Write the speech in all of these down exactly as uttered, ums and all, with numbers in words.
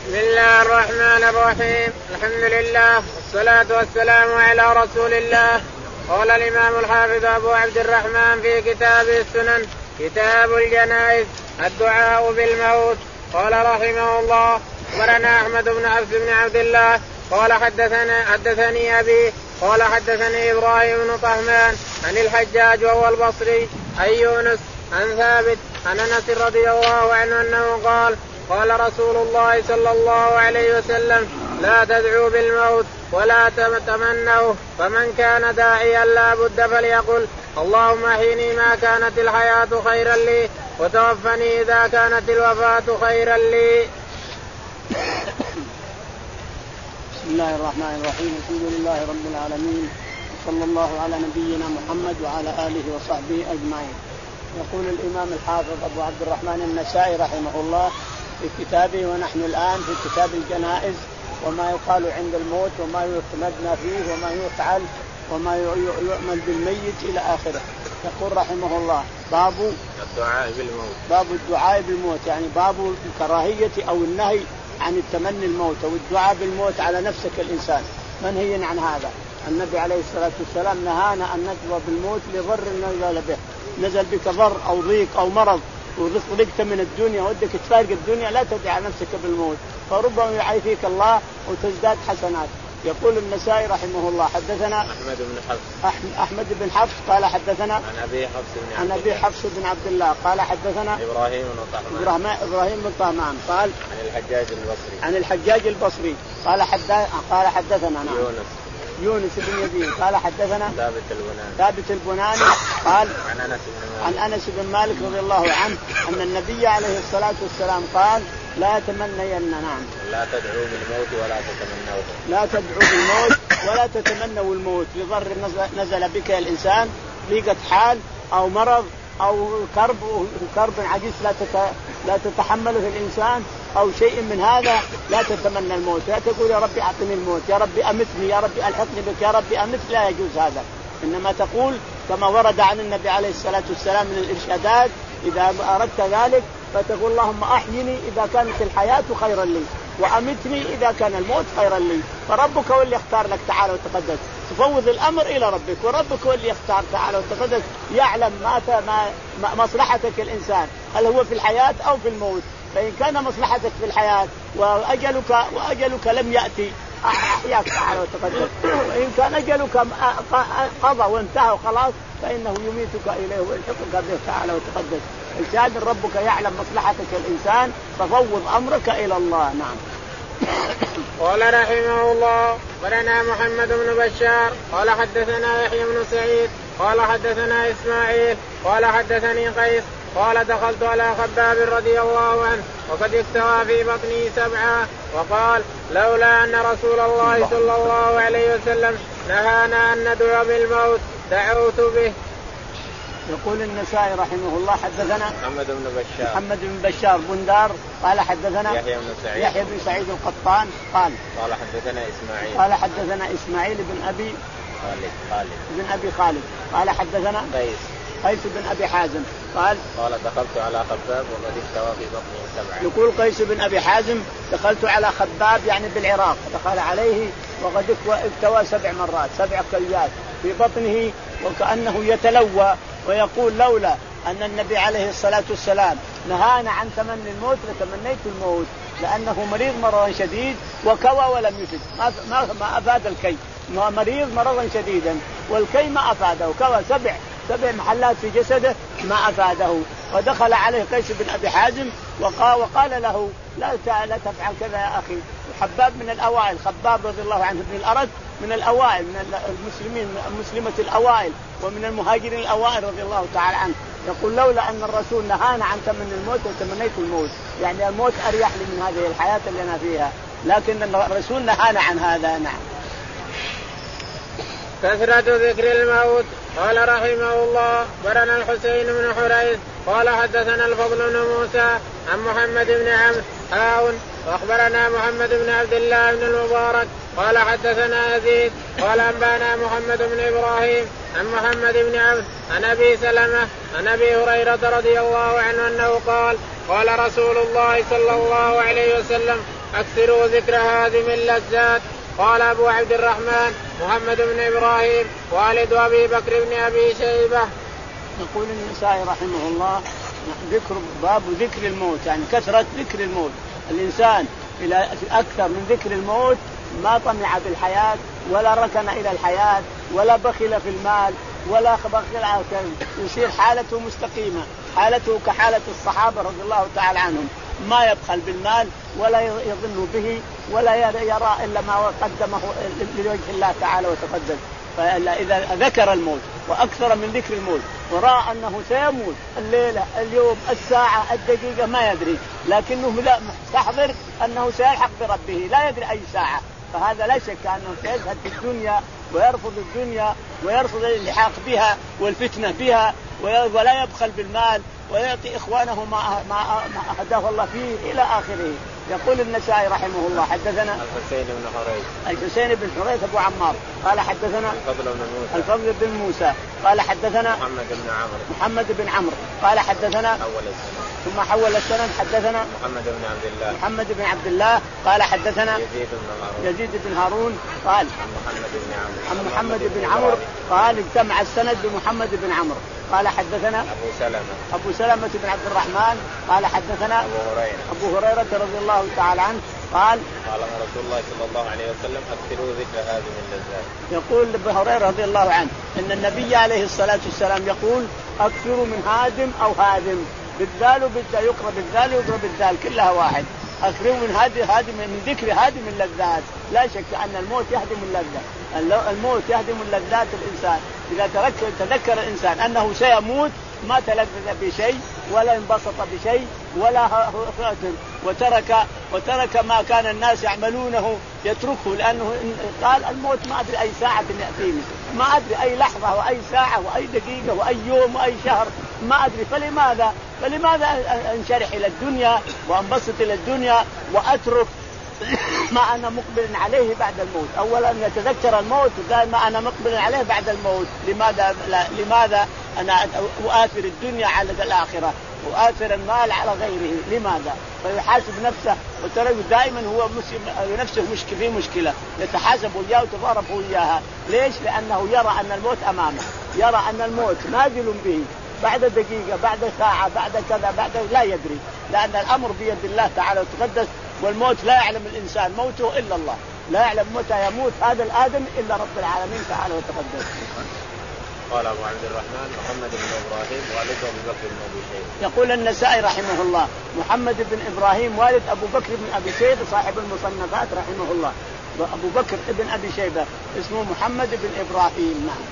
بسم الله الرحمن الرحيم. الحمد لله والصلاة والسلام على رسول الله. قال الإمام الحافظ أبو عبد الرحمن في كتاب السنن كتاب الجنائز الدعاء بالموت. قال رحمه الله أخبرنا أحمد بن حفص بن عبد الله قال حدثنا حدثني أبي قال حدثني إبراهيم بن طهمان عن الحجاج وهو البصري عن يونس عن ثابت عن أنس رضي الله عنه أنه قال قال رسول الله صلى الله عليه وسلم لا تدعوا بالموت ولا تتمنوا فمن كان داعيا لا بد فليقل اللهم احيني ما كانت الحياة خيرا لي وتوفني إذا كانت الوفاة خيرا لي. بسم الله الرحمن الرحيم. الحمد لله رب العالمين صلى الله على نبينا محمد وعلى آله وصحبه أجمعين. يقول الإمام الحافظ أبو عبد الرحمن النسائي رحمه الله في كتابه ونحن الآن في كتاب الجنائز وما يقال عند الموت وما يتمنى فيه وما يفعل وما يؤمل بالميت إلى آخره. يقول رحمه الله باب الدعاء بالموت باب الدعاء بالموت يعني باب الكراهية أو النهي عن التمني الموت أو الدعاء بالموت على نفسك الإنسان منهي عن هذا. النبي عليه الصلاة والسلام نهانا أن ندعو بالموت لضر نزل به نزل بك ضر أو ضيق أو مرض وضقت من الدنيا ودك تفارق الدنيا لا تدعى نفسك بالموت فربما يعافيك الله وتزداد حسنات. يقول النسائي رحمه الله حدثنا أحمد بن حفص أحمد بن حفص قال حدثنا عن أبي حفص بن عن أبي حفص بن عبد الله قال حدثنا إبراهيم بن طهمان إبراهيم بن طهمان قال عن الحجاج البصري عن الحجاج البصري قال حد قال حدثنا نعم يونس يونس بن يزيد قال حدثنا ثابت البناني ثابت البناني قال عن أنس بن مالك عن أنس بن مالك رضي الله عنه أن النبي عليه الصلاة والسلام قال لا تمنين نعم لا تدعوا بالموت ولا تتمنوه لا تدعوا بالموت ولا تتمنوا الموت لضر نزل بك الإنسان ضيقة حال أو مرض أو كرب كرب عجيز لا لا تتحمله الإنسان أو شيء من هذا لا تتمنى الموت. لا تقول يا ربي أعطني الموت يا ربي أمتني يا ربي ألحقني بك يا ربي أمت لا يجوز هذا. إنما تقول كما ورد عن النبي عليه الصلاة والسلام من الإرشادات إذا أردت ذلك فتقول اللهم أحيني إذا كانت الحياة خيرا لي وأمتني إذا كان الموت خيرا لي. فربك هو اللي يختار لك تعالى وتقدس تفوض الأمر إلى ربك وربك هو اللي يختار تعالى وتقدس يعلم ما, ما مصلحتك الإنسان هل هو في الحياة أو في الموت. فإن كان مصلحتك في الحياة وأجلك وأجلك لم يأتي أحياك تعالى وتقدس وإن كان أجلك قضى وانتهى وخلاص فإنه يميتك إليه ويلحقك به تعالى وتقدس. الشاهد ربك يعلم مصلحتك الإنسان ففوض أمرك إلى الله. نعم. قال رحمه الله ولنا محمد بن بشار قال حدثنا يحيى بن سعيد قال حدثنا إسماعيل قال حدثني قيس قال دخلت على خباب رضي الله عنه وقد اكتوى في بطنه سبعا وقال لولا أن رسول الله صلى الله عليه وسلم نهانا أن ندعو بالموت دعوت به. يقول النسائي رحمه الله حدثنا محمد بن بشار محمد بن بشار بندار قال حدثنا يحيى بن سعيد يحيى بن سعيد القطان قال قال حدثنا إسماعيل قال حدثنا إسماعيل بن أبي خالد خالد بن أبي خالد قال حدثنا قيس قيس بن أبي حازم قال قال دخلت على خباب وقد اكتوى في بطنه سبعا. يقول قيس بن أبي حازم دخلت على خباب يعني بالعراق دخل عليه وقد اكتوى سبع مرات سبع كليات في بطنه وكأنه يتلوى ويقول لولا أن النبي عليه الصلاة والسلام نهانا عن تمني الموت لتمنيت الموت لأنه مريض مرضا شديد وكوى ولم يفد ما, ما, ما أفاد الكي مريض مرضا شديدا والكي ما أفاده كوى سبع سبع محلات في جسده ما أفاده. ودخل عليه قيس بن أبي حازم وقال, وقال له لا لا تفعل كذا يا أخي. حباب من الأوائل خباب رضي الله عنه بن الأرد من الأوائل من المسلمين المسلمة الأوائل ومن المهاجرين الأوائل رضي الله تعالى عنه. يقول لولا أن الرسول نهانا عن تمني الموت وتمنيت الموت يعني الموت أريح لي من هذه الحياة اللي أنا فيها لكن الرسول نهانا عن هذا. نعم. كثرة ذكر الموت. قال رحمه الله برنا الحسين بن حريث قال حدثنا الفضل بن موسى عن محمد بن عمرو هاون واخبرنا محمد بن عبد الله بن المبارك قال حدثنا يزيد قال انبانا محمد بن ابراهيم عن محمد بن عبد عن ابي سلمة عن ابي هريرة رضي الله عنه انه قال قال رسول الله صلى الله عليه وسلم أكثروا ذكر هذه اللذات. قال أبو عبد الرحمن محمد بن إبراهيم والد أبي بكر بن أبي شيبة. يقول النسائي رحمه الله ذكر باب ذكر الموت، يعني كثرة ذكر الموت. الإنسان إلى أكثر من ذكر الموت ما طمع بالحياة ولا ركن إلى الحياة ولا بخل في المال ولا بخل على يصير حالته مستقيمة، حالته كحالة الصحابة رضي الله تعالى عنهم، ما يبخل بالمال ولا يظن به ولا يرى إلا ما قدمه لوجه الله تعالى وتقدم. فإذا ذكر الموت وأكثر من ذكر الموت ورأى أنه سيموت الليلة اليوم الساعة الدقيقة ما يدري، لكنه مستحضر أنه سيلحق بربه لا يدري أي ساعة، فهذا لا شك أنه سيذهب في الدنيا ويرفض الدنيا ويرفض الالحاق بها والفتنة بها ولا يبخل بالمال ويعطي إخوانه ما ما أهداه الله فيه إلى آخره. يقول النسائي رحمه الله حدثنا الحسين بن حريث الحسين بن حريث أبو عمار قال حدثنا الفضل بن موسى الفضل بن موسى قال حدثنا محمد بن عمرو محمد بن عمرو قال حدثنا أول السنة ثم حول السند حدثنا محمد بن عبد الله محمد بن عبد الله قال حدثنا يزيد بن هارون يزيد بن هارون قال عن محمد بن عمرو عن محمد بن عمرو قال اجتمع السند بمحمد بن عمرو قال حدثنا أبو سلمة أبو سلمة بن عبد الرحمن قال حدثنا أبو هريرة أبو هريرة رضي الله تعالى عنه قال قال رسول الله صلى الله عليه وسلم أكثروا ذكر هذه اللذات. يقول أبو هريرة رضي الله عنه إن النبي عليه الصلاة والسلام يقول أكثروا من هادم أو هادم بالذال وبالذال يقرأ بالذال ويقرأ بالذال كلها واحد. أكثروا من هادم هادم من ذكر هادم اللذات. لا شك أن الموت يهدم اللذة، الموت يهدم اللذات الإنسان. إذا تذكر تذكر الإنسان أنه سيموت ما تلذذ بشيء ولا انبسط بشيء ولا وترك وترك ما كان الناس يعملونه يتركه، لأنه قال الموت ما أدري أي ساعة يأتيني، ما أدري أي لحظة وأي ساعة وأي دقيقة وأي يوم وأي شهر ما أدري. فلماذا فلماذا انشرح إلى الدنيا وانبسط إلى الدنيا وأترك ما أنا مقبل عليه بعد الموت؟ أولا يتذكر الموت وقال ما أنا مقبل عليه بعد الموت. لماذا لا لماذا أنا أؤثر الدنيا على الآخرة وآثر المال على غيره؟ لماذا؟ فيحاسب نفسه وترى دائما هو نفسه مشكلة في مشكلة يتحاسب وياه وتضارب وياها. ليش؟ لأنه يرى أن الموت أمامه، يرى أن الموت نازل به بعد دقيقة بعد ساعة بعد كذا بعد لا يدري، لأن الأمر بيد الله تعالى وتقدس، والموت لا يعلم الإنسان موته إلا الله، لا يعلم متى يموت هذا الآدم إلا رب العالمين تعالى وتقدس. قال أبو عبد الرحمن محمد بن إبراهيم والد أبو بكر بن أبي شيبة. يقول النسائي رحمه الله محمد بن إبراهيم والد أبو بكر بن أبي شيبة صاحب المصنفات رحمه الله، أبو بكر بن أبي شيبة اسمه محمد بن إبراهيم. نعم.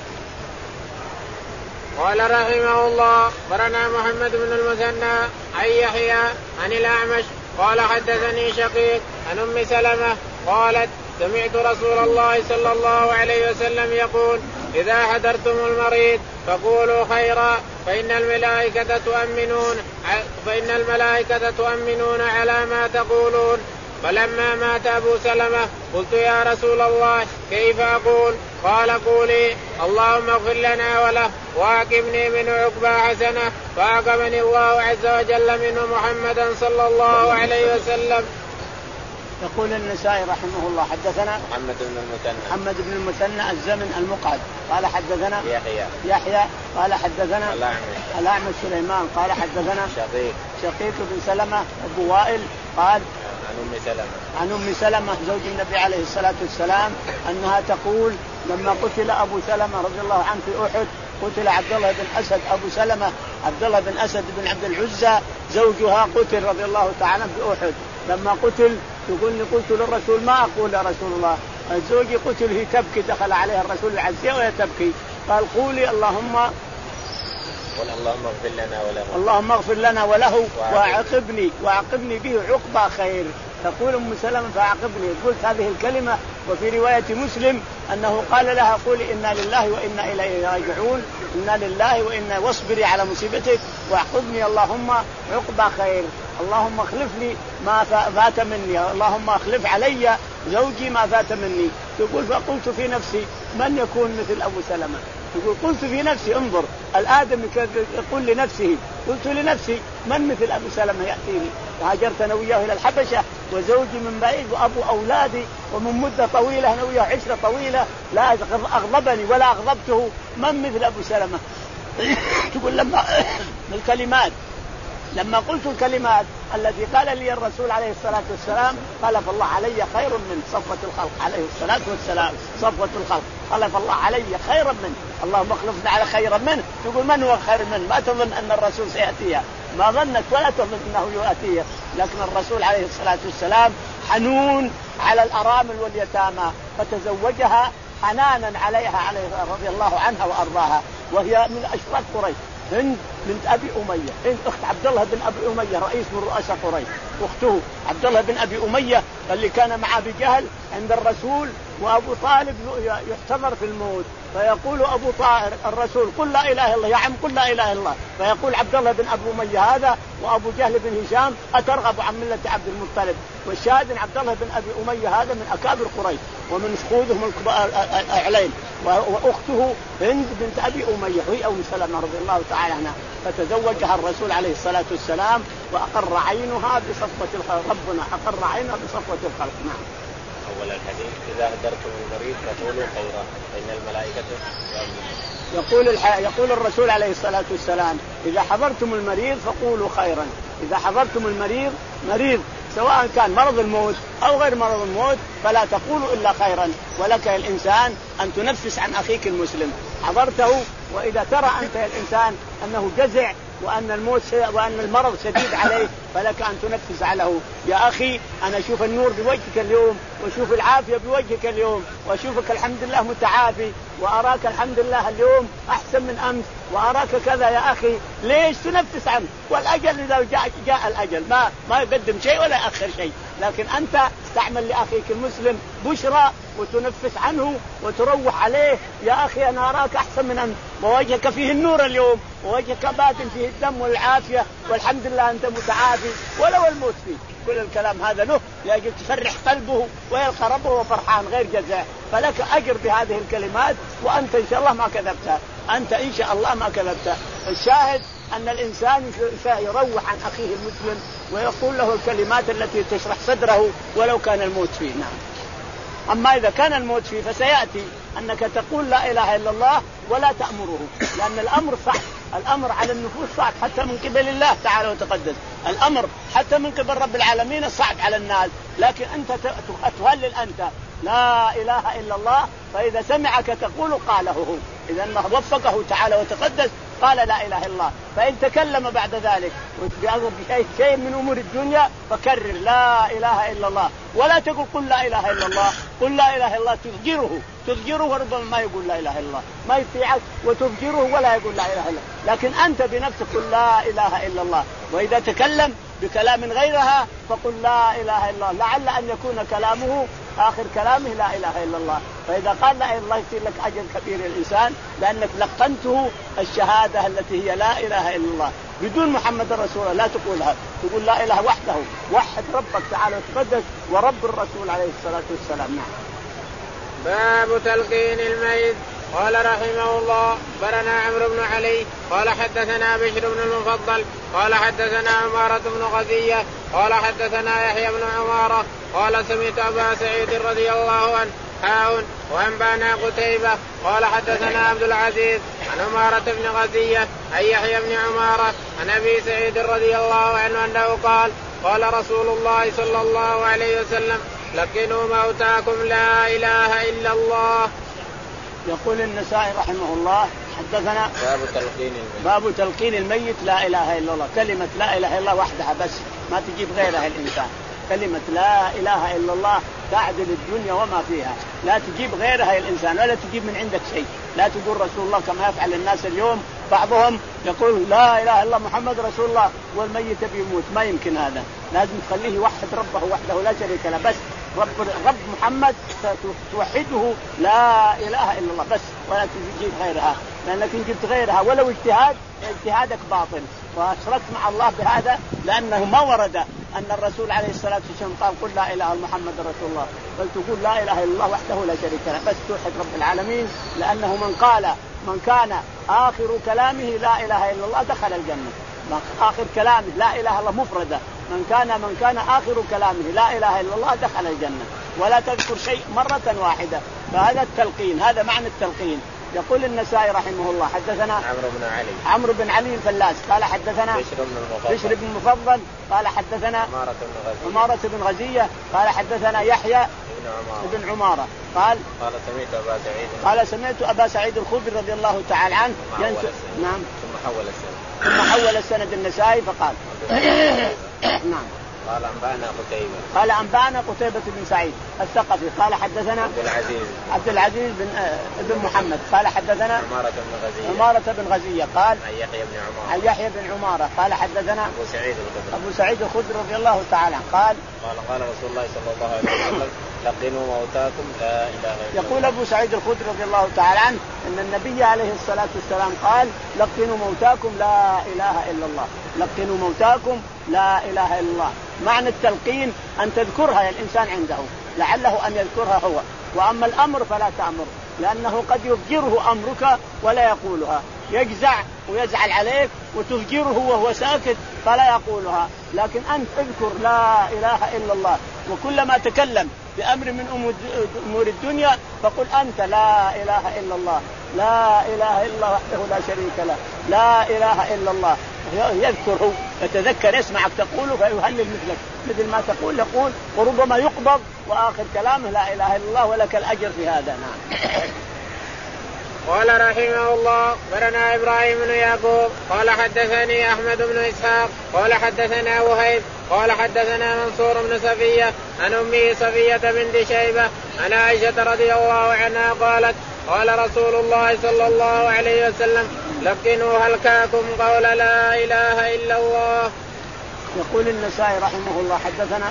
قال رحمه الله برنا محمد بن المثنى عن يحيى عن الأعمش قال حدثني شقيق عن أم سلمة قالت سمعت رسول الله صلى الله عليه وسلم يقول إذا حضرتم المريض فقولوا خيرا فإن الملائكة تؤمنون فإن الملائكة تؤمنون على ما تقولون. فلما مات أبو سلمة قلت يا رسول الله كيف أقول؟ قال قولي اللهم اغفر لنا وله وأعقبني منه عقبى حسنة فأعقبني الله عز وجل منه محمدا صلى الله عليه وسلم. يقول النسائي رحمه الله حدثنا محمد بن المثنى محمد بن المثنى الزمن المقعد قال حدثنا يحيى يحيى قال حدثنا الأعمش الأعمش سليمان قال حدثنا شقيق شقيق بن سلمة أبو وائل قال عن أم سلمة عن أم سلمة زوج النبي عليه الصلاة والسلام أنها تقول لما قتل أبو سلمة رضي الله عنه في أحد قتل عبد الله بن أسد أبو سلمة عبد الله بن أسد بن عبد العزى زوجها قتل رضي الله تعالى في أحد. لما قتل يقول لي قلت للرسول ما أقول يا رسول الله زوجي قتل هي تبكي دخل عليها الرسول العزية وهي تبكي قال قولي اللهم اللهم اغفر لنا وله اللهم اغفر لنا وله وعاقبني وعاقبني به عقبى خير. تقول أم سلمة فعاقبني. قلت هذه الكلمة وفي رواية مسلم أنه قال لها قولي إنا لله وإنا إليه راجعون إنا لله وإنا واصبري على مصيبتك وعاقبني اللهم عقبى خير اللهم اخلف لي ما فات مني اللهم اخلف علي زوجي ما فات مني. تقول فقلت في نفسي من يكون مثل أبو سلمة يقول قلت في نفسي انظر الآدمي يقول لنفسه قلت لنفسي من مثل أبو سلمة يأتيني هاجرت أنا وياه إلى الحبشة وزوجي من بعيد وأبو أولادي ومن مدة طويلة أنا وياه عشرة طويلة لا أغضبني ولا أغضبته من مثل أبو سلمة. تقول لما الكلمات لما قلت الكلمات التي قال لي الرسول عليه الصلاة والسلام خلف الله علي خير من صفوة الخلق عليه الصلاة والسلام صفوة الخلق خلف الله علي خيرا منه اللهم اخلفنا على خيرا منه. تقول من هو خير منه؟ ما تظن أن الرسول سيأتيها ما ظنت ولا تظن أنه يؤتيها لكن الرسول عليه الصلاة والسلام حنون على الأرامل واليتامى فتزوجها حنانا عليها عليه رضي الله عنها وأرضاها وهي من أشراف قريش هند بنت أبي أمية هند أخت عبد الله بن أبي أمية رئيس من رؤساء قريش أخته عبد الله بن أبي أمية اللي كان مع أبي جهل عند الرسول وأبو طالب يحتضر في الموت فيقول أبو طالب الرسول قل لا إله إلا الله يا عم قل لا إله إلا الله فيقول عبد الله بن أبي أمية هذا وأبو جهل بن هشام أترغب عن ملة عبد المطلب والشاهد عبد الله بن أبي أمية هذا من أكابر قريش ومن خذهم الأعلين وأخته هند بنت أبي أمية وهي أم سلمة رضي الله تعالى عنها فتزوجها الرسول عليه الصلاة والسلام وأقر عينها بصفوة الخلق ربنا أقر عينها بصفوة الخلق. نعم. أول الحديث إذا هدرتم المريض فقولوا خيرا فإن الملائكة يقول الح... يقول الرسول عليه الصلاة والسلام إذا حضرتم المريض فقولوا خيرا. إذا حضرتم المريض مريض سواء كان مرض الموت أو غير مرض الموت فلا تقولوا إلا خيرا ولك الإنسان أن تنفس عن أخيك المسلم حضرته وإذا ترى أنت الإنسان أنه جزع وأن الموت وأن المرض شديد عليه فلك أن تنفس عليه يا أخي أنا أشوف النور بوجهك اليوم وأشوف العافية بوجهك اليوم وأشوفك الحمد لله متعافي وأراك الحمد لله اليوم أحسن من أمس وأراك كذا يا أخي ليش تنفس عنه والأجل إذا جاء, جاء الأجل ما, ما يقدم شيء ولا يأخر شيء لكن أنت تعمل لأخيك المسلم بشرى وتنفس عنه وتروح عليه يا أخي أنا أراك أحسن من أمس ووجهك فيه النور اليوم ووجهك بادن فيه الدم والعافية والحمد لله أنت متعافي ولو الموت فيه. كل الكلام هذا له لأجل تفرح قلبه ويلقى ربه وفرحان غير جزع فلك أجر بهذه الكلمات وأنت إن شاء الله ما كذبتها أنت إن شاء الله ما كذبتها. الشاهد أن الإنسان يروح عن أخيه المسلم ويقول له الكلمات التي تشرح صدره ولو كان الموت فيه. نعم. أما إذا كان الموت فيه فسيأتي أنك تقول لا إله إلا الله ولا تأمره لأن الأمر صعب الأمر على النفوس صعب حتى من قبل الله تعالى وتقدس الأمر حتى من قبل رب العالمين صعب على الناس لكن أنت تهلل أنت لا إله إلا الله فإذا سمعك تقول قاله هو إذا الله وفقه تعالى وتقدس قال لا إله إلا الله فإن تكلم بعد ذلك بشيء من أمور الدنيا فكرر لا إله إلا الله ولا تقول قل لا إله إلا الله قل لا إله إلا الله تفجره تفجره وربما ما يقول لا إله إلا الله ما يطيعك وتفجره ولا يقول لا إله إلا الله لكن أنت بنفسك قل لا إله إلا الله وإذا تكلم بكلام غيرها فقل لا إله إلا الله لعل أن يكون كلامه آخر كلامه لا إله إلا الله فإذا قال لا إله إلا الله يصير لك أجر كبير الإنسان لأنك لقنته الشهادة التي هي لا إله إلا الله بدون محمد رسول الله لا تقولها تقول لا إله وحده وحد ربك تعالى وتقدس ورب الرسول عليه الصلاة والسلام. باب تلقين الميت. قال رحمه الله برنا عمرو بن علي قال حدثنا بشر بن المفضل قال حدثنا عمارة بن غزية قال حدثنا يحيى بن عمارة قال سمعت أبا سعيد رضي الله عنه حاء وأنبانا قتيبة قال حدثنا عبد العزيز عن عمارة بن غزية عن يحيى بن عمارة عن أبي سعيد رضي الله عنه أنه قال قال رسول الله صلى الله عليه وسلم لقنوا موتاكم لا إله إلا الله. يقول النسائي رحمه الله حدثنا باب تلقين الميت باب تلقين الميت لا إله إلا الله كلمة لا إله إلا الله وحدها بس ما تجيب غيرها الإنسان كلمة لا إله إلا الله تعدل الدنيا وما فيها لا تجيب غيرها الإنسان ولا تجيب من عندك شيء لا تقول رسول الله كما يفعل الناس اليوم بعضهم يقول لا إله إلا الله محمد رسول الله والميت بيموت ما يمكن هذا لازم تخليه يوحد ربه وحده لا شريك له بس رب, رب محمد توحده لا إله إلا الله بس ولا تجيب غيرها لأنك إن جبت غيرها ولو اجتهاد اجتهادك باطل وأشركت مع الله بهذا لأنه ما ورد أن الرسول عليه الصلاة والسلام قال قل لا إله إلا محمد رسول الله بل تقول لا إله إلا الله وحده لا شريك له بس توحد رب العالمين لأنه من قال من كان آخر كلامه لا إله إلا الله دخل الجنة. آخر كلامه لا إله إلا الله مفردة، من كان من كان آخر كلامه لا إله إلا الله دخل الجنة، ولا تذكر شيء مرة واحدة. فهذا التلقين، هذا معنى التلقين. يقول النسائي رحمه الله حدثنا عمرو بن علي عمرو بن علي الفلاس قال حدثنا بشر بن المفضل قال حدثنا عمارة بن غزية قال حدثنا يحيى بن عمارة قال قال سمعت أبا سعيد قال سمعت أبا سعيد الخدري رضي الله تعالى عنه ينسى. نعم. ثم حول السند ثم حول السند النسائي فقال نعم قال أنبأنا قتيبة قال أنبأنا قتيبة بن سعيد الثقفي قال حدثنا عبد العزيز عبد العزيز بن بن محمد قال حدثنا عمارة بن غزية عمارة بن غزية قال عن يحيى بن عمارة عن يحيى بن عمارة قال حدثنا أبو سعيد الخدري أبو سعيد الخدري رضي الله تعالى قال قال قال رسول الله صلى الله عليه وسلم لقنوا موتاكم لا إله إلا الله. يقول أبو سعيد الخدري رضي الله تعالى عنه أن النبي عليه الصلاة والسلام قال لقنوا موتاكم لا إله إلا الله، لقنوا موتاكم لا إله إلا الله. معنى التلقين أن تذكرها يا الإنسان عنده لعله أن يذكرها هو، وأما الأمر فلا تأمر، لأنه قد يفجره أمرك ولا يقولها، يجزع ويزعل عليك وتفجره وهو ساكت فلا يقولها. لكن أنت اذكر لا إله إلا الله، وكلما تكلم بأمر من أمور الدنيا فقل أنت لا إله إلا الله، لا إله إلا الله وحده لا شريك له، لا إله إلا الله. يذكره يتذكر يسمعك تقوله فيهلل مثلك مثل ما تقول يقول، وربما يقبض وآخر كلامه لا إله إلا الله ولك الأجر في هذا. نعم. قال رحمه الله برنا إبراهيم بن يعقوب قال حدثني أحمد بن إسحاق قال حدثنا وهيب قال حدثنا منصور بن صفية عن أمه صفية بنت شيبة عن عائشة رضي الله عنها قالت قال رسول الله صلى الله عليه وسلم لقنوا هلكاكم قول لا إله إلا الله. يقول النسائي رحمه الله حدثنا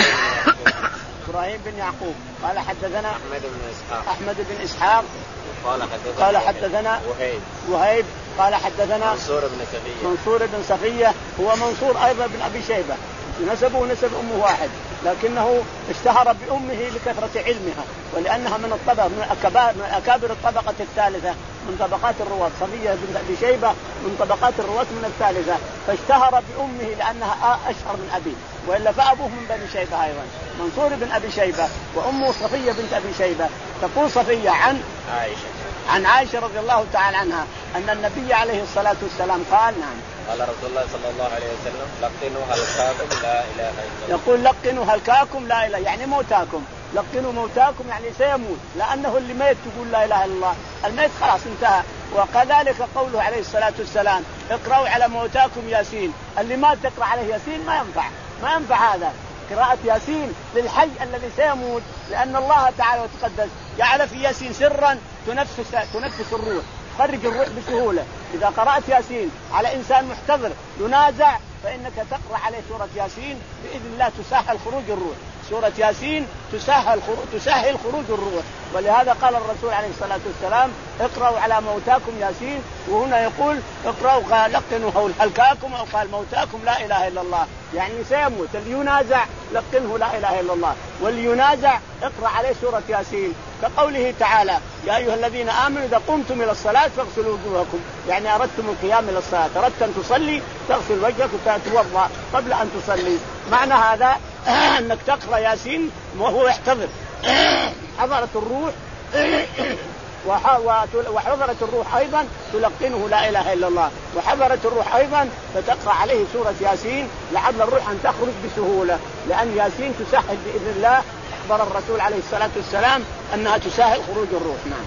إبراهيم بن يعقوب قال حدثنا أحمد بن إسحاق أحمد بن إسحاق قال حدثنا, قال حدثنا وهيب وهيب قال حدثنا منصور بن صفية منصور بن صفية هو منصور أيضا بن أبي شيبة، نسبه ونسب أمه واحد، لكنه اشتهر بأمه لكثرة علمها ولأنها من الطبقة من أكابر الطبقة الثالثة من طبقات الرواة. صفية بن أبي شيبة من طبقات الرواة من الثالثة، فاشتهر بأمه لأنها أشهر من أبيه، وإلا فأبوه من بني شيبة أيضا منصور بن أبي شيبة وأمه صفية بنت أبي شيبة. تقول صفية عن عائشة عن عائشة رضي الله تعالى عنها أن النبي عليه الصلاة والسلام قال نعم قال رسول الله صلى الله عليه وسلم لقنوا هلكاكم لا إله إلا الله. يقول لقنوا هلكاكم لا إله يعني موتاكم، لقنوا موتاكم يعني سيموت، لأنه اللي ميت تقول لا إله إلا الله، الميت خلاص انتهى. وكذلك قوله عليه الصلاة والسلام اقرأوا على موتاكم ياسين، اللي ما تقرأ عليه ياسين ما ينفع ما ينفع هذا قراءة ياسين للحي الذي سيموت، لأن الله تعالى وتقدس جعل في ياسين سرا تنفس تنفس الروح، خرج الروح بسهولة. إذا قرأت ياسين على إنسان محتضر ينازع فإنك تقرأ عليه سورة ياسين بإذن الله تسهل خروج الروح، سورة ياسين تسهل خروج تسهل خروج الروح. ولهذا قال الرسول عليه الصلاة والسلام اقرأوا على موتاكم ياسين، وهنا يقول اقرأوا لقنوا هلكاكم أو قال موتاكم لا إله إلا الله، يعني سيموت اللي ينازع لقنه لا إله إلا الله، واللي ينازع اقرأ عليه سورة ياسين. كقوله تعالى يا أيها الذين آمنوا إذا قمتم إلى الصلاة فاغسلوا وجوهكم، يعني أردتم القيام إلى الصلاة، أردت أن تصلي تغسل وجهك وتتوضأ قبل أن تصلي. معنى هذا أنك تقرأ ياسين وهو يحتضر حضرت الروح وحضرت الروح أيضا تلقنه لا إله إلا الله، وحضرت الروح أيضا فتقرأ عليه سورة ياسين لعل الروح أن تخرج بسهولة، لأن ياسين تسهل بإذن الله. أخبر الرسول عليه الصلاة والسلام أنها تسهل خروج الروح. نعم.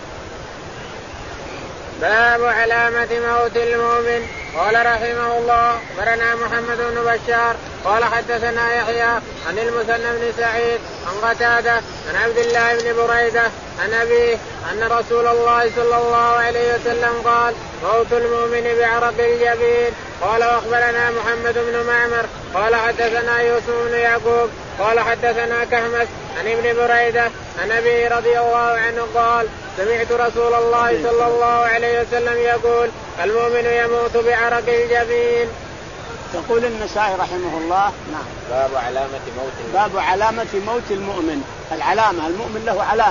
باب علامة موت المؤمن. قال رحمه الله برنا محمد بن بشار قال حدثنا يحيى عن المثنى بن سعيد عن قتادة عن عبد الله بن بريدة عن أبيه أن رسول الله صلى الله عليه وسلم قال موت المؤمن بعرق الجبين. قال وأخبرنا محمد بن معمر قال حدثنا يوسف بن يعقوب قال حدثنا كهمس عن ابن بريدة عن أبي رضي الله عنه قال سمعت رسول الله صلى الله عليه وسلم يقول المؤمن يموت بعرق الجبين. يقول النسائي رحمه الله نعم باب علامة موت باب علامة موت المؤمن. العلامة المؤمن له علامة،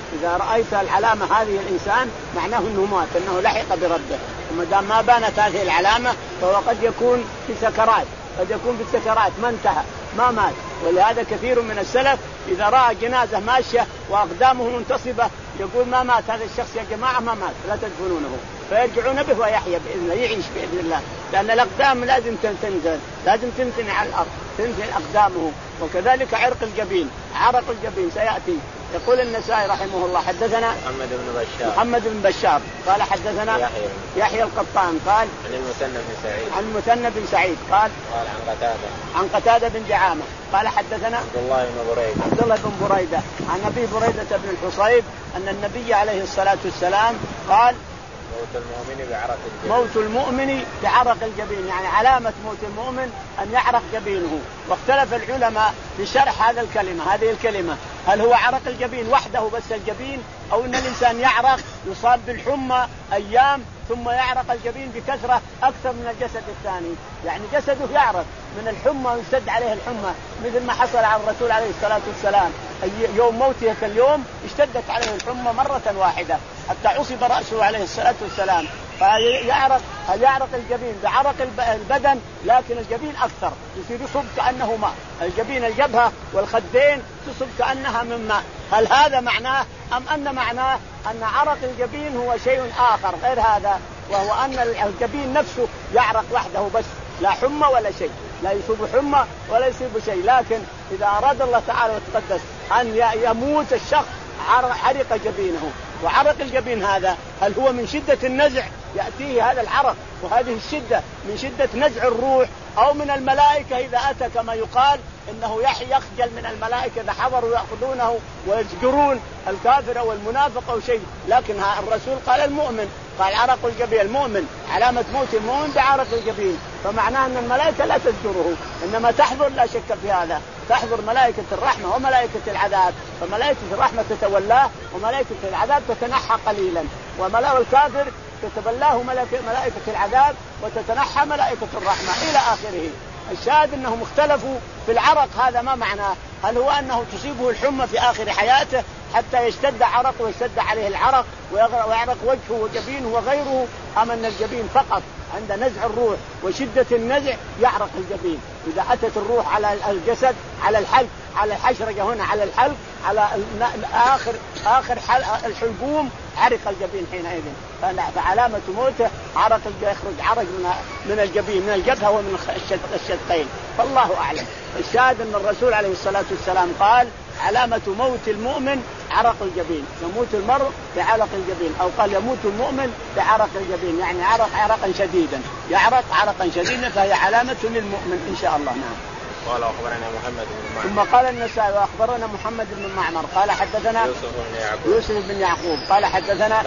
إذا رأيت العلامة هذه الإنسان معناه أنه مات، أنه لحق بربه. وما دام ما بانت هذه العلامة فهو قد يكون في سكرات، قد يكون في السكرات ما انتهى ما مات. ولهذا كثير من السلف إذا رأى جنازة ماشية وأقدامه منتصبة يقول ما مات هذا الشخص يا جماعة، ما مات، لا تدفنونه، فيرجعون به ويحيى بإذن الله، يعيش بإذن الله، لأن الأقدام لازم تنزل، لازم تنتني على الأرض، تنزل أقدامه. وكذلك عرق الجبين، عرق الجبين سيأتي. يقول النسائي رحمه الله حدثنا محمد بن بشار محمد بن بشار قال حدثنا يحيى, يحيى القطان قال عن المثنى بن سعيد عن المثنى بن سعيد قال قال عن قتادة عن قتادة بن دعامة قال حدثنا عبد الله بن بريدة عبد الله بن بريدة عن أبي بريدة بن الحصيب أن النبي عليه الصلاة والسلام قال موت المؤمن بعرق الجبين. موت المؤمن بعرق الجبين، يعني علامة موت المؤمن أن يعرق جبينه. واختلف العلماء في شرح هذا الكلمة هذه الكلمة هل هو عرق الجبين وحده بس الجبين، أو أن الإنسان يعرق يصاب بالحمى أيام ثم يعرق الجبين بكثرة أكثر من الجسد الثاني، يعني جسده يعرق من الحمى ويشتد عليه الحمى، مثل ما حصل على الرسول عليه الصلاة والسلام يوم موته اليوم اشتدت عليه الحمى مرة واحدة حتى عصب رأسه عليه الصلاة والسلام. فيعرق هل يعرق الجبين بعرق البدن، لكن الجبين أكثر يصير يصب كأنه ماء، الجبين الجبهة والخدين تصب كأنها من ماء. هل هذا معناه أم أن معناه أن عرق الجبين هو شيء آخر غير هذا، وهو أن الجبين نفسه يعرق وحده بس لا حمى ولا شيء، لا يصيب حمى ولا يصيب شيء. لكن إذا أراد الله تعالى وتقدس أن يموت الشخص حرق جبينه. وعرق الجبين هذا هل هو من شدة النزع يأتيه هذا العرق وهذه الشدة من شدة نزع الروح، أو من الملائكة إذا أتى كما يقال إنه يحيى يخجل من الملائكة إذا حضروا يأخذونه ويزجرون الكافر أو المنافق أو شيء. لكن الرسول قال المؤمن، قال عرق الجبين المؤمن علامة موت المؤمن بعرق الجبين، فمعناه أن الملائكة لا تزجره إنما تحضر، لا شك في هذا، تحضر ملائكة الرحمة وملائكة العذاب، فملائكة الرحمة تتولاه وملائكة العذاب تتنحى قليلا، وملائكة الكافر تتبلاه ملائكة العذاب وتتنحى ملائكة الرحمة إلى آخره. الشاهد أنهم اختلفوا في العرق هذا ما معناه، هل هو أنه تصيبه الحمى في آخر حياته حتى يشتد عرق ويشتد عليه العرق ويعرق وجهه وجبينه وغيره، أم أن الجبين فقط عند نزع الروح وشدة النزع يعرق الجبين؟ إذا أتت الروح على الجسد على الحلق على الحشرة هنا على الحلق على آخر آخر الحلقوم عرق الجبين حينئذ، فعلامة موته عرق يخرج عرق من الجبين من الجبهة ومن الشدقين، فالله أعلم. الشاهد أن الرسول عليه الصلاة والسلام قال علامة موت المؤمن عرق الجبين، يموت المرء بعرق الجبين، أو قال يموت المؤمن بعرق الجبين، يعني عرق عرقا شديدا، يعرق عرقا شديدا، فهي علامة للمؤمن إن شاء الله. نعم. قال أخبرنا محمد بن معمر. ثم قال النسائي وأخبرنا محمد بن معمر قال حدثنا يوسف بن يعقوب يوسف بن يعقوب قال حدثنا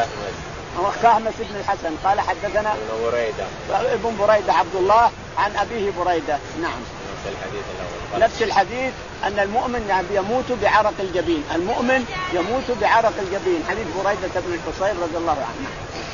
كهمس بن الحسن قال حدثنا ابن بريدة ابن بريدة عبد الله عن أبيه بريدة. نعم. نفس الحديث الأول. نفس الحديث أن المؤمن يموت بعرق الجبين، المؤمن يموت بعرق الجبين، حديث بريدة بن الحصيب رضي الله عنه.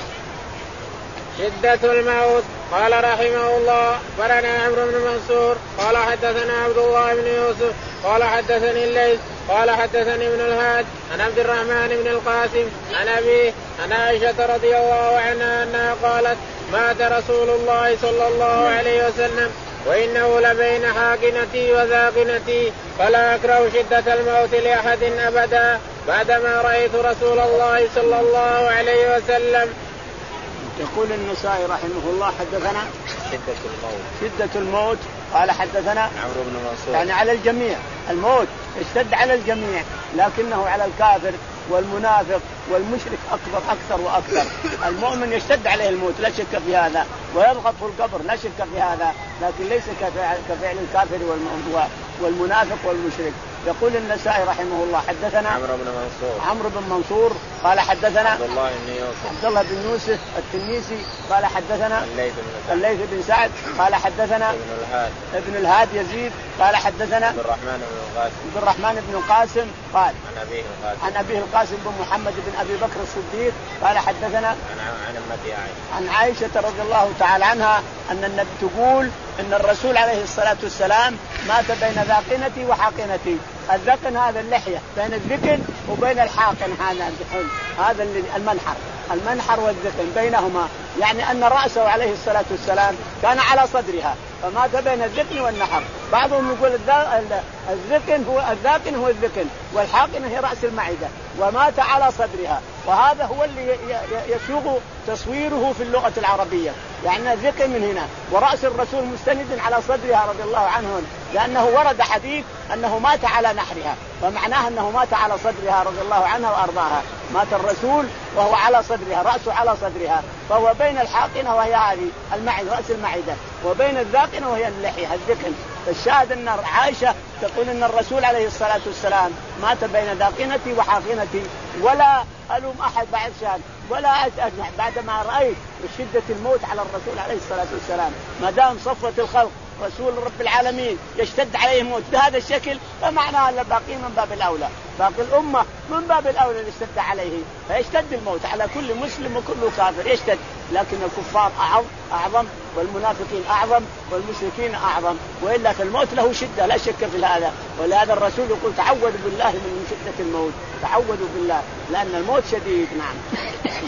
شدة الموت. قال رحمه الله أخبرنا عمرو بن منصور قال حدثنا عبد الله بن يوسف قال حدثني الليث قال حدثني ابن الهاد عن عبد الرحمن بن القاسم عن أبيه عن عائشة رضي الله عنها أنها قالت مات رسول الله صلى الله عليه وسلم وإنه لبين حاقنتي وذاقنتي فلا أكره شدة الموت لأحد أبدا بعدما رأيت رسول الله صلى الله عليه وسلم. يقول النسائي رحمه الله حدثنا شدة الموت شدة الموت قال حدثنا عمرو بن منصور، يعني على الجميع الموت اشتد على الجميع، لكنه على الكافر والمنافق والمشرك أكبر أكثر وأكثر. المؤمن يشتد عليه الموت لا شك في هذا، ويضغط في القبر لا شك في هذا، لكن ليس كفعل الكافر والمنافق والمشرك. يقول النسائي رحمه الله حدثنا عمرو بن منصور عمرو بن منصور قال حدثنا عبد الله بن يوسف عبد الله بن يوسف التنيسي قال حدثنا الليث بن سعد الليث بن سعد قال حدثنا ابن الهاد ابن الهاد يزيد قال حدثنا عبد الرحمن بن القاسم عبد الرحمن بن القاسم قال عن أبيه القاسم عن أبيه القاسم بن محمد بن أبي بكر الصديق قال حدثنا عن عن أمتي عائشة عن عائشة رضي الله تعالى عنها أن النبي تقول إن الرسول عليه الصلاة والسلام مات بين ذاقنتي وحاقنتي، الذقن هذا اللحية بين الذقن وبين الحاقن، هذا هذا المنحر، المنحر والذقن بينهما، يعني أن رأسه عليه الصلاة والسلام كان على صدرها فمات بين الذقن والنحر. بعضهم يقول الذقن هو الذقن هو الذقن والحاقن هي رأس المعدة، ومات على صدرها، وهذا هو اللي يسوغ تصويره في اللغة العربية، يعني الذقن من هنا ورأس الرسول مستند على صدرها رضي الله عنه، لأنه ورد حديث أنه مات على نحرها، فمعناه أنه مات على صدرها رضي الله عنها وأرضاها. مات الرسول وهو على صدرها، رأسه على صدرها، فهو بين الحاقنة وهي هذه المعدة رأس المعدة، وبين الذاقنة وهي اللحية الذقن. فالشاهد أن عائشة تقول أن الرسول عليه الصلاة والسلام مات بين ذاقنتي وحاقنتي، ولا ألوم أحد بعد شان ولا أجنح بعد ما رأيت شدة الموت على الرسول عليه الصلاة والسلام. ما دام صفوة الخلق رسول رب العالمين يشتد عليه الموت بهذا الشكل، فمعناه أن الباقي من باب الأولى، باقي الأمة من باب الأولى يشتد عليه، فيشتد الموت على كل مسلم وكل كافر يشتد، لكن الكفار أعظم والمنافقين أعظم والمشركين أعظم، وإلا فالموت له شدة لا شك في هذا. ولهذا الرسول يقول تعوذوا بالله من شدة الموت، تعوذوا بالله لأن الموت شديد. نعم.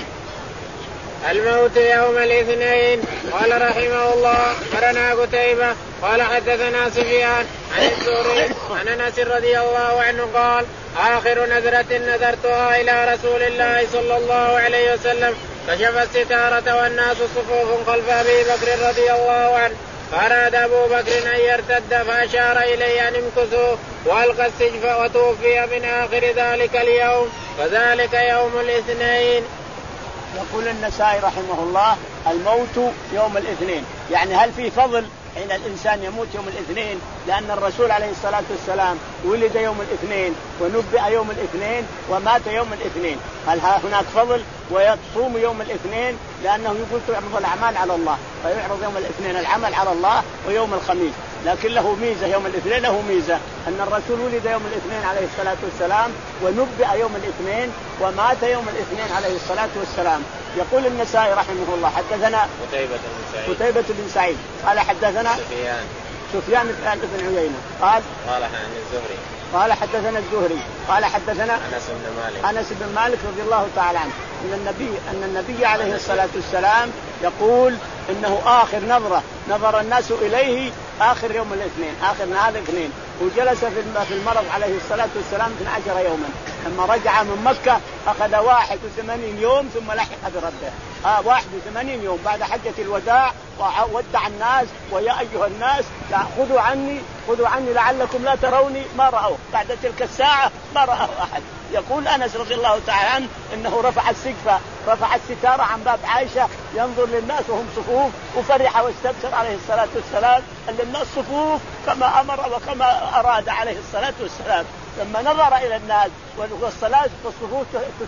الموت يوم الاثنين. قال رحمه الله أخبرنا قتيبة قال حدثنا سفيان عن الزهري عن أنس رضي الله عنه قال آخر نذرة نذرتها إلى رسول الله صلى الله عليه وسلم كشف الستارة والناس صفوف خلف أبي بكر رضي الله عنه، فأراد أبو بكر أن يرتد فأشار إليه أن امكثوا وألقى السجف وتوفي من آخر ذلك اليوم، فذلك يوم الاثنين. يقول النسائي رحمه الله الموت يوم الاثنين، يعني هل في فضل حين الإنسان يموت يوم الاثنين؟ لأن الرسول عليه الصلاة والسلام ولد يوم الاثنين ونبئ يوم الاثنين ومات يوم الاثنين، هل هناك فضل؟ ويصوم يوم الاثنين لأنه يقول تعرض الأعمال على الله، فيعرض يوم الاثنين العمل على الله ويوم الخميس، لكن له ميزة يوم الاثنين، له ميزة أن الرسول ولد يوم الاثنين عليه الصلاة والسلام ونبئ يوم الاثنين ومات يوم الاثنين عليه الصلاة والسلام. يقول النسائي رحمه الله حدثنا قتيبة بن سعيد قتيبة بن سعيد قال حدثنا سفيان سفيان بن عيينة قال قال عن الزهري قال حدثنا الزهري قال حدثنا أنس بن مالك أنس بن مالك رضي الله تعالى عنه أن النبي أن النبي عليه الصلاة والسلام يقول إنه آخر نظرة نظر الناس إليه آخر يوم الاثنين، آخر هذا الاثنين، وجلس في المرض عليه الصلاة والسلام اثنا عشر يوما، لما رجع من مكة أخذ واحد وثمانين يوم ثم لحق بربه، آه واحد وثمانين يوم بعد حجة الوداع، وودع الناس ويا أيها الناس لا خذوا عني خذوا عني لعلكم لا تروني، ما رأوه بعد تلك الساعة ما رأوه أحد. يقول أنس رضي الله تعالى عنه إنه رفع السقف رفع الستارة عن باب عائشة ينظر للناس وهم صفوف، وفرح واستبشر عليه الصلاة والسلام أن الناس صفوف كما أمر وكما أراد عليه الصلاة والسلام. لما نظر إلى الناس والصلاة والصفوف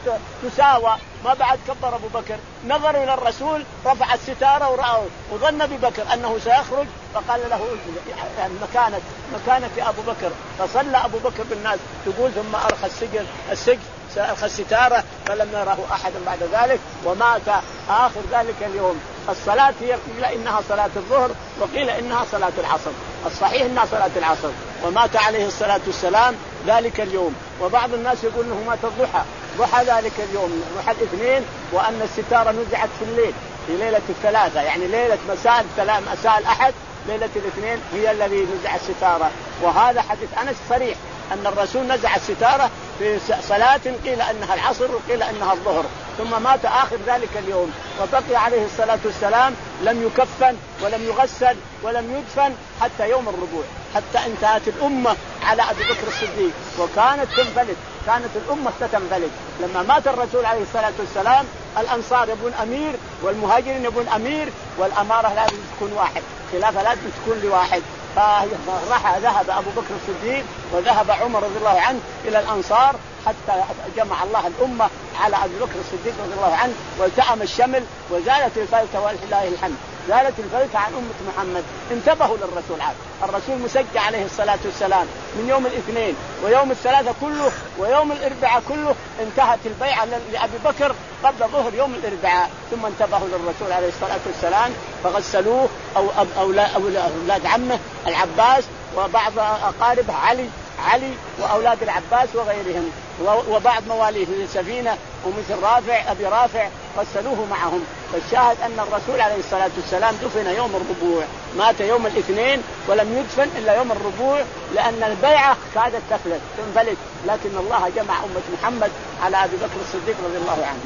تساوى ما بعد كبر أبو بكر، نظر إلى الرسول رفع الستارة ورأوا وظن ببكر أنه سيخرج، فقال له يعني مكانة مكانة أبو بكر، فصلى أبو بكر بالناس تقول ثم أرخى السجن السجن أرخى الستارة فلم يره أحد بعد ذلك ومات آخر ذلك اليوم. الصلاة هي قيل إنها صلاة الظهر وقيل إنها صلاة العصر، الصحيح إنها صلاة العصر، ومات عليه الصلاة والسلام ذلك اليوم. وبعض الناس يقول إنه مات الضحى ضحى ذلك اليوم ضحى الاثنين، وأن الستارة نزعت في الليل في ليلة الثلاثة، يعني ليلة مساء مساء الأحد ليلة الاثنين هي الذي نزع الستارة. وهذا حديث أنس صريح أن الرسول نزع الستارة في صلاة قيل أنها العصر وقيل أنها الظهر، ثم مات آخر ذلك اليوم، وبقي عليه الصلاة والسلام لم يكفن ولم يغسل ولم يدفن حتى يوم الربوع، حتى انتهت الأمة على أبي بكر الصديق وكانت تنفلت، كانت الأمة ستنفلت. لما مات الرسول عليه الصلاة والسلام الأنصار يبون أمير والمهاجرين يبون أمير، والأمارة لازم تكون واحد، خلافة لازم تكون لواحد. فراح ذهب أبو بكر الصديق وذهب عمر رضي الله عنه إلى الأنصار حتى جمع الله الأمة على أبي بكر الصديق رضي الله عنه، والتأم الشمل وزالت الفلتة ولله الحمد، زالت الفلتة عن أمة محمد. انتبهوا للرسول عاد. الرسول مسجى عليه الصلاة والسلام من يوم الاثنين ويوم الثلاثة كله ويوم الأربعاء كله انتهت البيعة لأبي بكر قبل ظهر يوم الأربعاء، ثم انتبهوا للرسول عليه الصلاة والسلام فغسلوه أو أولاد عمه العباس وبعض أقاربه علي علي وأولاد العباس وغيرهم وبعض مواليه مثل سفينة ومثل رافع أبي رافع غسلوه معهم. فالشاهد أن الرسول عليه الصلاة والسلام دفن يوم الربوع، مات يوم الاثنين ولم يدفن إلا يوم الربوع، لأن البيعة كادت تفلت تنفلت، لكن الله جمع أمة محمد على أبي بكر الصديق رضي الله عنه.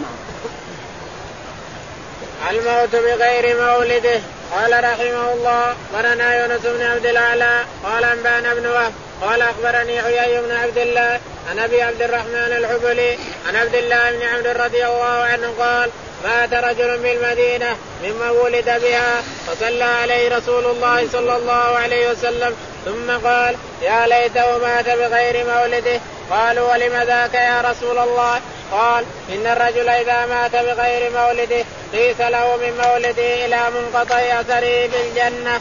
الموت بغير مولده. قال رحمه الله قرنا يونس بن عبد الأعلى قال أنبأنا بن وهب قال أخبرني حيي بن عبد الله عن أبي عبد الرحمن الحبلي عن عبد الله بن عمرو رضي الله عنه قال مات رجل بالمدينة ممن ولد بها فصلى عليه رسول الله صلى الله عليه وسلم ثم قال يا ليته مات بغير مولده. قالوا ولم ذاك يا رسول الله؟ قال إن الرجل إذا مات بغير مولده قيس له من مولده إلى منقطع أثره بالجنة.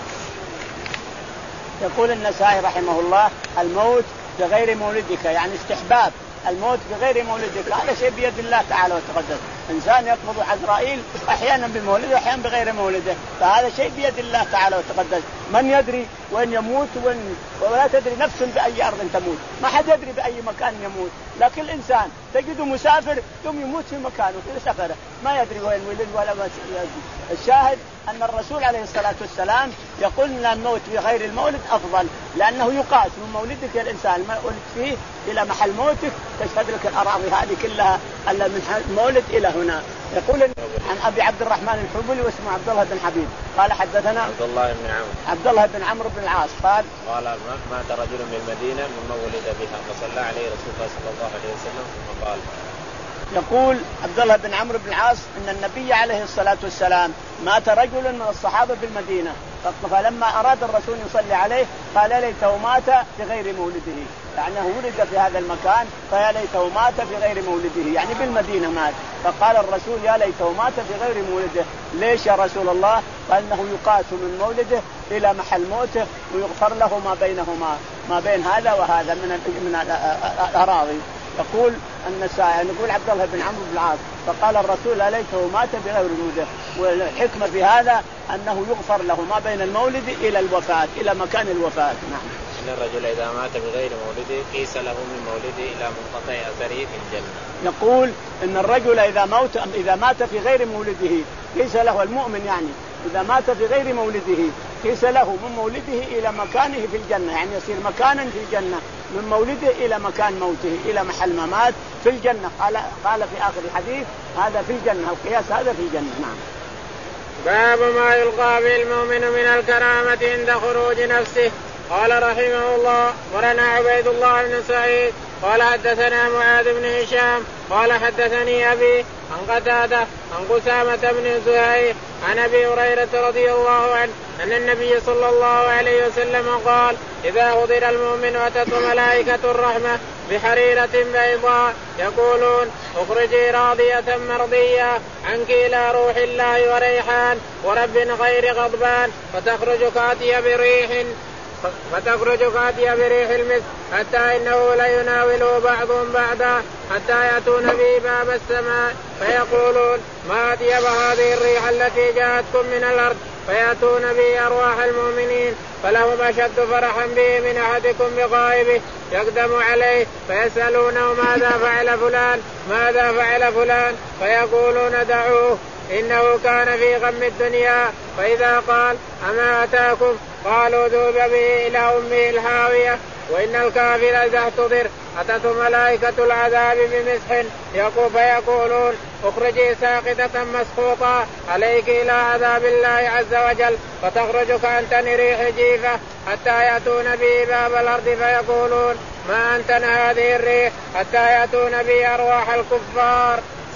يقول النسائي رحمه الله الموت بغير مولدك يعني استحباب الموت بغير مولدك، هذا شيء بيد الله تعالى وتقدس. إنسان يقبض عزرائيل أحيانا بمولده وأحيانا بغير مولده، فهذا شيء بيد الله تعالى وتقدس. من يدري وين يموت وين، ولا تدري نفس بأي أرض تموت، ما حد يدري بأي مكان يموت. لكن الإنسان تجده مسافر يوم يموت في مكانه في سفره، ما يدري وين ولد ولا ما يدري. الشاهد أن الرسول عليه الصلاة والسلام يقول أن الموت بغير المولد أفضل، لأنه يقاس من مولدك يا الإنسان ما ولد فيه إلى محل موتك، تشهد لك الأراضي هذه كلها ألا من المولد إلى هنا. يقول عن أبي عبد الرحمن الحبلي واسمه عبد الله بن حبيب قال حدثنا عبد الله بن عمرو عبد الله بن عمرو بن العاص قال قال مات رجل من المدينة ممن ولد بها فصلى عليه رسول الله صلى الله عليه وسلم ثم قال. يقول عبد الله بن عمرو بن العاص أن النبي عليه الصلاة والسلام مات رجل من الصحابة بالمدينة، فلما أراد الرسول يصلي عليه قال ليته مات بغير مولده، يعني هو ولد في هذا المكان فيا ليته مات بغير مولده، يعني بالمدينة مات. فقال الرسول يا ليته مات بغير مولده. ليش يا رسول الله؟ قال إنه يقاس من مولده إلى محل موته ويغفر له ما بينهما، ما بين هذا وهذا من من الأراضي. يقول النسائي يقول عبد الله بن عمرو بن العاص فقال الرسول لا ليته مات بغير مولده، والحكمة في هذا أنه يغفر له ما بين المولد إلى الوفاة إلى مكان الوفاة. نعم. إن الرجل إذا مات بغير مولده قيس له من مولده إلى منقطع أثره في الجنة. يقول إن الرجل إذا موت إذا مات في غير مولده قيس له، المؤمن يعني إذا مات في غير مولده قيس له من مولده إلى مكانه في الجنة، يعني يصير مكانا في الجنة من مولده إلى مكان موته إلى محل ما مات في الجنة. قال قال في آخر الحديث هذا في الجنة، القياس هذا في الجنة. نعم. باب ما يلقى به المؤمن من الكرامة عند خروج نفسه. قال رحمه الله ورنا عبيد الله بن سعيد قال حدثنا معاذ بن هشام قال حدثني أبي عن قتادة عن قسامة بن زهير عن أبي هريرة رضي الله عنه أن النبي صلى الله عليه وسلم قال إذا حضر المؤمن أتته ملائكة الرحمة بحريرة بيضاء يقولون اخرجي راضية مرضية عنك إلى روح الله وريحان ورب غير غضبان فتخرج كاتية بريح فتخرج كاتية بريح المسك حتى إنه ليناوله بعضهم بعضا حتى يأتون به باب السماء فيقولون ما أطيب هذه الريح التي جاءتكم من الأرض فيأتون به أرواح المؤمنين فلهم أشد فرحا به من أحدكم بغائبه يقدم عليه فيسألونه ماذا فعل فلان ماذا فعل فلان فيقولون دعوه إنه كان في غم الدنيا. فإذا قال أما أتاكم قالوا ذوب به إلى أمه الهاوية. وإن الكافر إذا احتضر أتته ملائكة العذاب بمسح يقول فيقولون اخرجي ساقطة مسقوطة عليك إلى عذاب الله عز وجل فتخرج كأنتن ريح جيفة حتى يأتون به باب الأرض فيقولون ما أنتن هذه الريح حتى يأتون به أرواح الكفار.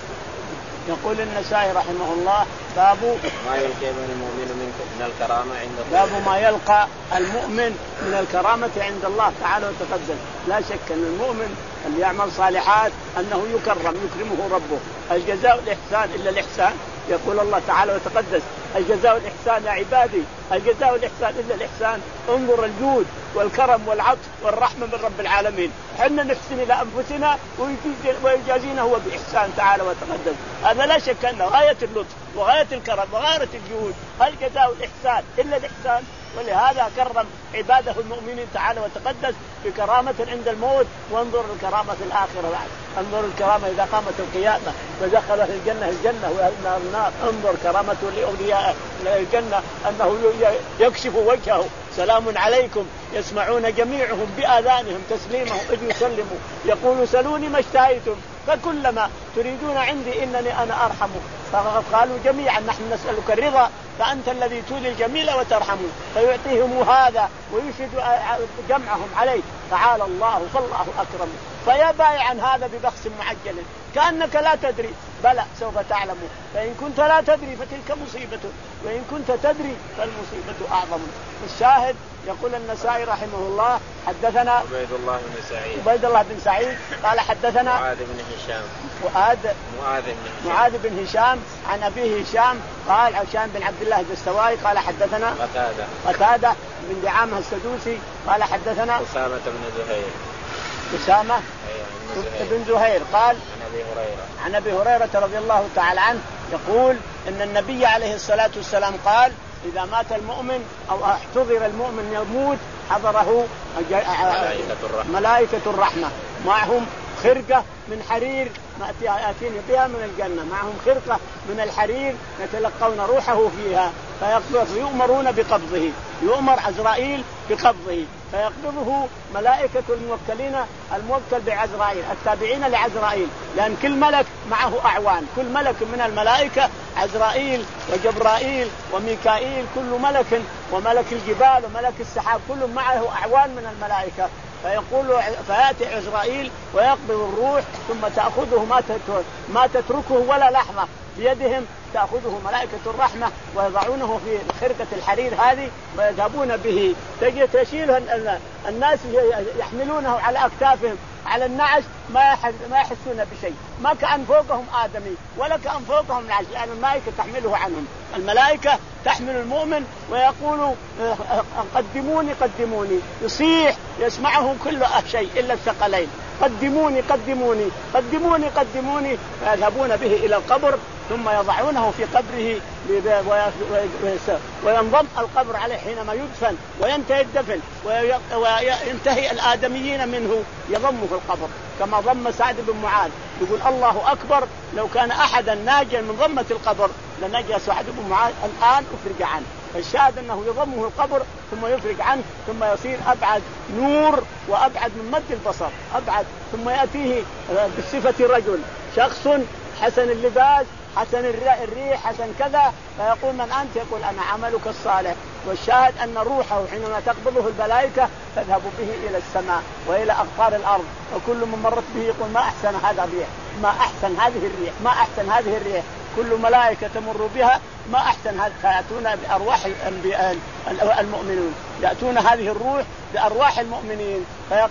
يقول النسائي رحمه الله باب ما يلقى من المؤمن من الكرامة عند الله. باب ما يلقى المؤمن من الكرامة عند الله تعالى وتقدم. لا شك أن المؤمن اللي يعمل صالحات أنه يكرم يكرمه ربه. الجزاء الإحسان إلا الإحسان، يقول الله تعالى وتقدس الجزاء الإحسان يا عبادي الجزاء الإحسان إلا الإحسان. انظر الجود والكرم والعطف والرحمة من رب العالمين، حنا نحسن إلى أنفسنا ويجازينا هو بإحسان تعالى وتقدس. هذا لا شك أنه غاية اللطف وغاية الكرم وغاية الجهود. الجزاء الإحسان إلا الإحسان، ولهذا كرم عباده المؤمنين تعالى وتقدس بكرامة عند الموت. وانظر الكرامة في الآخرة بعد، انظر الكرامة إذا قامت القيامة فدخل في الجنة الجنة والنار النار. انظر كرامته لأولياء الجنة أنه يكشف وجهه سلام عليكم، يسمعون جميعهم بآذانهم تسليمه إذ يسلموا، يقول سلوني ما اشتهيتم فكلما تريدون عندي إنني أنا أرحم. فقالوا جميعا نحن نسألك الرضا فأنت الذي تولي الجميل وترحمه، فيعطيهم هذا ويشهد جمعهم عليه. تعالى الله فالله أكرم. فيا بائعا هذا ببخس معجل كأنك لا تدري، بلى سوف تعلم. فإن كنت لا تدري فتلك مصيبة، وإن كنت تدري فالمصيبة أعظم. الشاهد يقول النسائي رحمه الله حدثنا عبيد الله بن سعيد عبيد الله بن سعيد قال حدثنا معاذ بن هشام معاذ معاذ بن معاذ بن هشام عن أبيه هشام قال هشام بن عبد الله الدستوائي قال حدثنا قتادة قتادة بن دعامة السدوسي قال حدثنا أسامة بن زهير أسامة بن زهير قال عن أبي هريرة عن أبي هريرة رضي الله تعالى عنه يقول إن النبي عليه الصلاة والسلام قال إذا مات المؤمن أو احتضر المؤمن يموت حضره ملائكة الرحمة, ملائكة الرحمة معهم خرقة من حرير يأتين بها من الجنة، معهم خرقة من الحرير يتلقون روحه فيها فيؤمرون بقبضه، يؤمر عزرائيل بقبضه فيقبضه ملائكة الموكلين الموكل بعزرائيل التابعين لعزرائيل، لأن كل ملك معه أعوان، كل ملك من الملائكة عزرائيل وجبرائيل وميكائيل كل ملك وملك الجبال وملك السحاب كل معه أعوان من الملائكة. فيقول فيأتي عزرائيل ويقبض الروح ثم تأخذه ما ما تتركه ولا لحظة بيدهم، تأخذه ملائكة الرحمة ويضعونه في خرقة الحرير هذه ويذهبون به. تجي تشيله الناس يحملونه على أكتافهم على النعش ما ما يحسون بشيء، ما كأن فوقهم آدمي ولا كأن فوقهم نعش، لأن الملائكة تحمله عنهم. الملائكة تحمل المؤمن ويقول قدموني قدموني، يصيح يسمعهم كل شيء إلا الثقلين، قدموني قدموني قدموني قدموني، فيذهبون به إلى القبر ثم يضعونه في قبره وينضم القبر عليه حينما يدفن وينتهي الدفن وينتهي الآدميين منه يضمه في القبر كما ضم سعد بن معاذ. يقول الله أكبر لو كان أحدا ناجا من ضمة القبر لنجا سعد بن معاذ الآن أفرج عنه. فالشاهد أنه يضمه القبر ثم يفرج عنه ثم يصير أبعد نور وأبعد من مد البصر أبعد، ثم يأتيه بصفة رجل شخص حسن اللباس حسن الريح حسن كذا، فيقول من أنت؟ يقول أنا عملك الصالح. والشاهد أن روحه حينما تقبضه الملائكة تذهب به إلى السماء وإلى أقطار الأرض، وكل من مرت به يقول ما أحسن هذا الريح، ما أحسن هذه الريح، ما أحسن هذه الريح. كل ملائكة تمر بها ما أحسن هذا، فيأتون بأرواح الأنبياء المؤمنون، يأتون هذه الروح بأرواح المؤمنين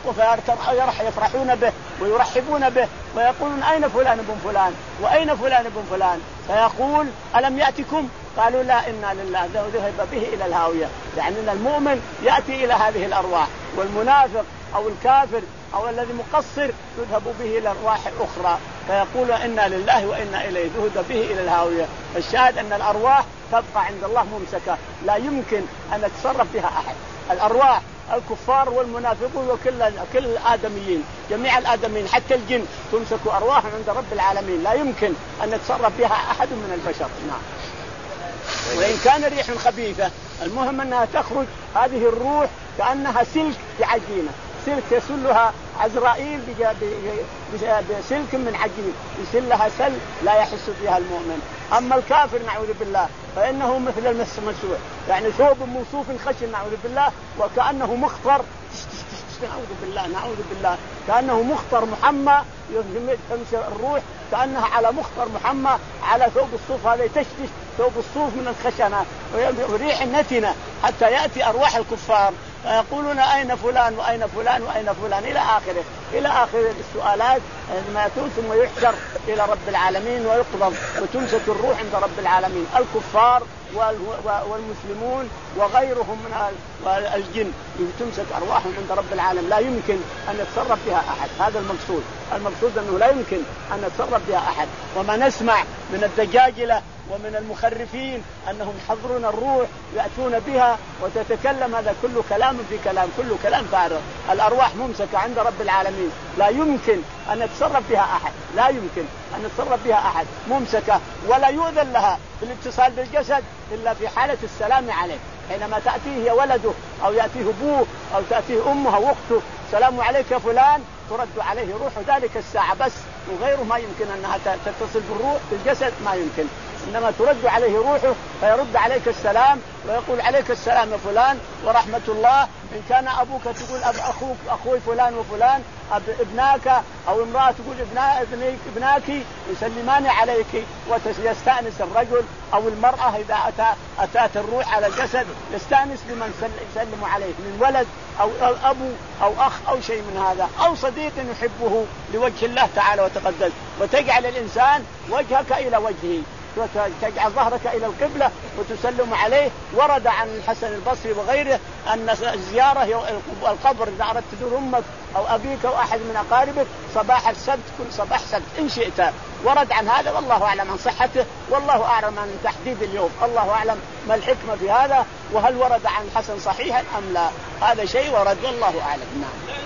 فيفرحون به ويرحبون به ويقولون أين فلان بن فلان وأين فلان بن فلان، فيقول ألم يأتكم؟ قالوا لا إنا لله، ذهب به إلى الهاوية. يعني أن المؤمن يأتي إلى هذه الأرواح، والمنافق أو الكافر أو الذي مقصر يذهب به إلى الأرواح الأخرى، فيقول إنا لله وإنا إليه، ذهب به إلى الهاوية. الشاهد أن الأرواح تبقى عند الله ممسكة لا يمكن أن يتصرف بها أحد. الأرواح الكفار والمنافقون وكل كل الآدميين جميع الآدميين حتى الجن تمسك أرواحهم عند رب العالمين، لا يمكن أن يتصرف بها أحد من البشر. نعم. وإن كان ريح خبيثة المهم أنها تخرج هذه الروح كأنها سلك بعجينة، سلك يسلها عزرائيل بسلك من عجين، يسلها سل لا يحس فيها المؤمن. أما الكافر نعوذ بالله فإنه مثل المس مسوع، يعني ثوب موصوف خشن نعوذ بالله وكأنه مخطر، نعوذ بالله نعوذ بالله كأنه مخطر محمى، يمشي الروح كأنها على مخطر محمى على ثوب الصوف هذا، تشتش ثوب الصوف من الخشنة وريح نتنة حتى يأتي أرواح الكفار فيقولون أين فلان وأين فلان وأين فلان إلى آخره إلى آخره السؤالات ما يأتون ثم يحشر إلى رب العالمين ويقبض وتمسك الروح عند رب العالمين. الكفار والمسلمون وغيرهم من الجن تمسك أرواحهم عند رب العالمين، لا يمكن أن يتصرف بها أحد. هذا المقصود، المقصود أنه لا يمكن أن يتصرف بها أحد. وما نسمع من الدجاجلة ومن المخرفين أنهم يحضرون الروح يأتون بها وتتكلم. هذا كله كلام في كلام، كله كلام فارغ. الأرواح ممسكة عند رب العالمين، لا يمكن أن يتصرف بها أحد، لا يمكن أن يتصرف بها أحد، ممسكة ولا يؤذن لها في الاتصال بالجسد إلا في حالة السلام عليه. حينما تأتيه ولده أو يأتيه أبوه أو تأتيه أمه أو أخته السلام عليك يا فلان، ترد عليه روح ذلك الساعة بس، وغيره ما يمكن أنها تتصل بالروح بالجسد، ما يمكن. إنما ترد عليه روحه فيرد عليك السلام ويقول عليك السلام يا فلان ورحمة الله. إن كان أبوك تقول أب أخوك أخوي فلان وفلان، أب ابناك أو امرأة تقول ابنا ابنك ابناك يسلمان عليك، ويستأنس الرجل أو المرأة إذا أتى أتات الروح على الجسد يستأنس بمن يسلم عليه من ولد أو أبو أو أخ أو شيء من هذا، أو صديق يحبه لوجه الله تعالى وتقدس. وتجعل الإنسان وجهك إلى وجهه وتجعل ظهرك إلى القبلة وتسلم عليه. ورد عن الحسن البصري وغيره أن الزيارة القبر إذا أردت تزور أمك أو أبيك أو أحد من أقاربك صباح السبت كل صباح سبت إن شئت. ورد عن هذا والله أعلم عن صحته، والله أعلم عن تحديد اليوم، الله أعلم ما الحكمة في هذا، وهل ورد عن الحسن صحيحا أم لا. هذا شيء ورد والله أعلم. نعم.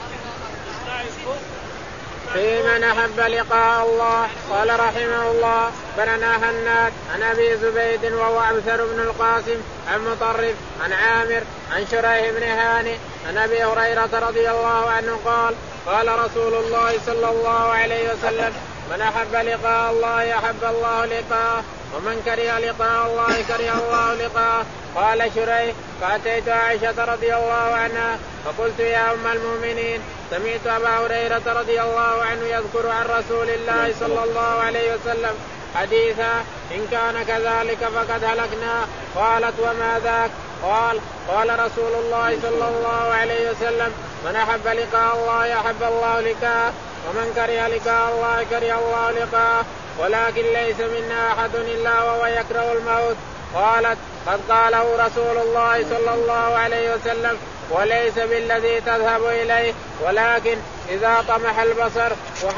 في من أحب لقاء الله. قال رحمه الله بننا هناد عن أبي زبيد وهو أبثر بن القاسم عن مطرف عن عامر عن شريح بن هاني عن أبي هريرة رضي الله عنه قال قال رسول الله صلى الله عليه وسلم من أحب لقاء الله أحب الله لقاءه ومن كره لقاء الله كره الله لقاءه. قال شريح فأتيت عائشة رضي الله عنها فقلت يا أم المؤمنين سمعت أبا هريرة رضي الله عنه يذكر عن رسول الله صلى الله عليه وسلم حديثا إن كان كذلك فقد هلكنا. قالت وما ذاك؟ قال قال رسول الله صلى الله عليه وسلم من أحب لقاء الله أحب الله لقاءه ومن كره لقاء الله كره الله لقاءه ولكن ليس منا أحد إلا وهو يكره الموت. قالت قد قاله رسول الله صلى الله عليه وسلم وليس بالذي تذهب إليه ولكن إذا طمح البصر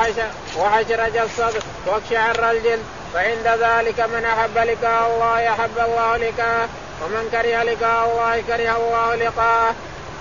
وحشرج الصدر واقشعر الجلد فعند ذلك من أحب لقاء الله أحب الله لقاءه ومن كره لقاء الله كره الله لقاءه.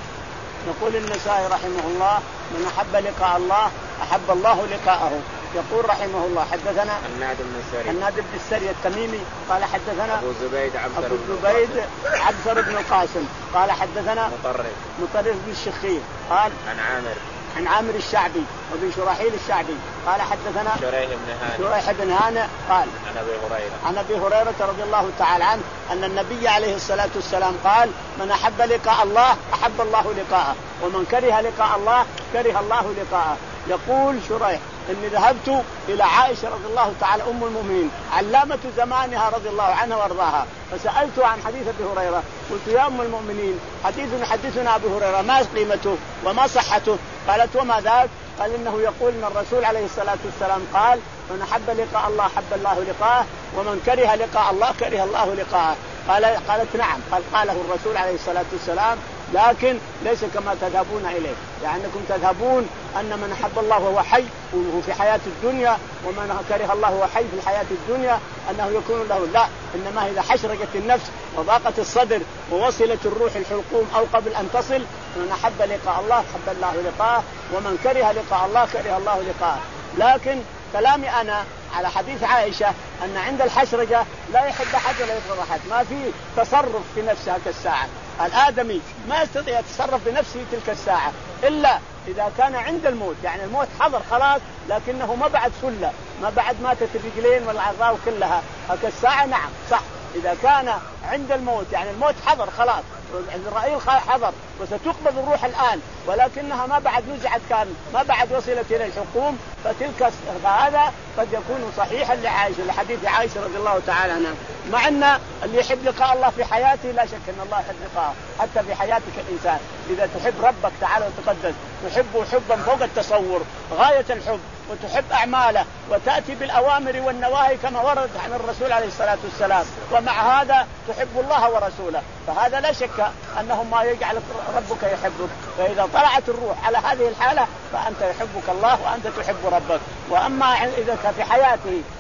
يقول النسائي رحمه الله من أحب لقاء الله أحب الله لقاءه. يقول رحمه الله حدثنا هناد بن السري هناد بن السري التميمي قال حدثنا أبو زبيد عبثر أبو زبيد عبثر بن القاسم قال حدثنا مطرف مطرف بن الشخير قال عن عامر عن عامر الشعبي وبن شراحيل الشعبي قال حدثنا شريح بن هاني شريح بن هاني قال عن أبي هريرة عن أبي هريرة رضي الله تعالى عنه أن النبي عليه الصلاة والسلام قال من أحب لقاء الله أحب الله لقاءه ومن كره لقاء الله كره الله لقاءه. يقول شريح إني ذهبت إلى عائشة رضي الله تعالى أم المؤمنين علامة زمانها رضي الله عنها وارضاها فسألت عن حديث أبي هريرة قلت يا أم المؤمنين حديث حدثنا أبي هريرة ما قيمته وما صحته؟ قالت وما ذاك؟ قال إنه يقول إن الرسول عليه الصلاة والسلام قال من أحب لقاء الله أحب الله لقاءه ومن كره لقاء الله كره الله لقاءه. قال قالت نعم قال قاله الرسول عليه الصلاة والسلام لكن ليس كما تذهبون إليه، يعني أنكم تذهبون أن من أحب الله وهو حي وهو في حياة الدنيا ومن كره الله وهو حي في الحياة الدنيا أنه يكون له. لا، إنما إذا حشرجت النفس وضاقت الصدر ووصلت الروح الحلقوم أو قبل أن تصل من أحب لقاء الله أحب الله لقاءه ومن كره لقاء الله كره الله لقاءه. لكن كلامي أنا على حديث عائشة أن عند الحشرجة لا يحب أحد ولا يكره أحد، ما في تصرف في نفسها كالساعة. الآدمي ما يستطيع يتصرف بنفسه تلك الساعة إلا إذا كان عند الموت، يعني الموت حضر خلاص لكنه ما بعد سلة، ما بعد ماتت الرجلين والأعضاء كلها هكالساعة. نعم صح، إذا كان عند الموت يعني الموت حضر خلاص، إسرائيل حضر وستقبض الروح الآن ولكنها ما بعد نزعت كان ما بعد وصلت إلى الحكوم، فتلك هذا قد يكون صحيحا لعائشة لحديث عائشة رضي الله تعالى عنها. مع أن اللي يحب لقاء الله في حياته لا شك أن الله يحب لقاءه حتى في حياتك الإنسان. إذا تحب ربك تعالى وتقدس تحبه حبا فوق التصور غاية الحب وتحب أعماله وتأتي بالأوامر والنواهي كما ورد عن الرسول عليه الصلاة والسلام، ومع هذا تحب الله ورسوله، فهذا لا شك أنه ما يجعل ربك يحبك. فإذا طلعت الروح على هذه الحالة فأنت يحبك الله وأنت تحب ربك. وأما إذا في حياته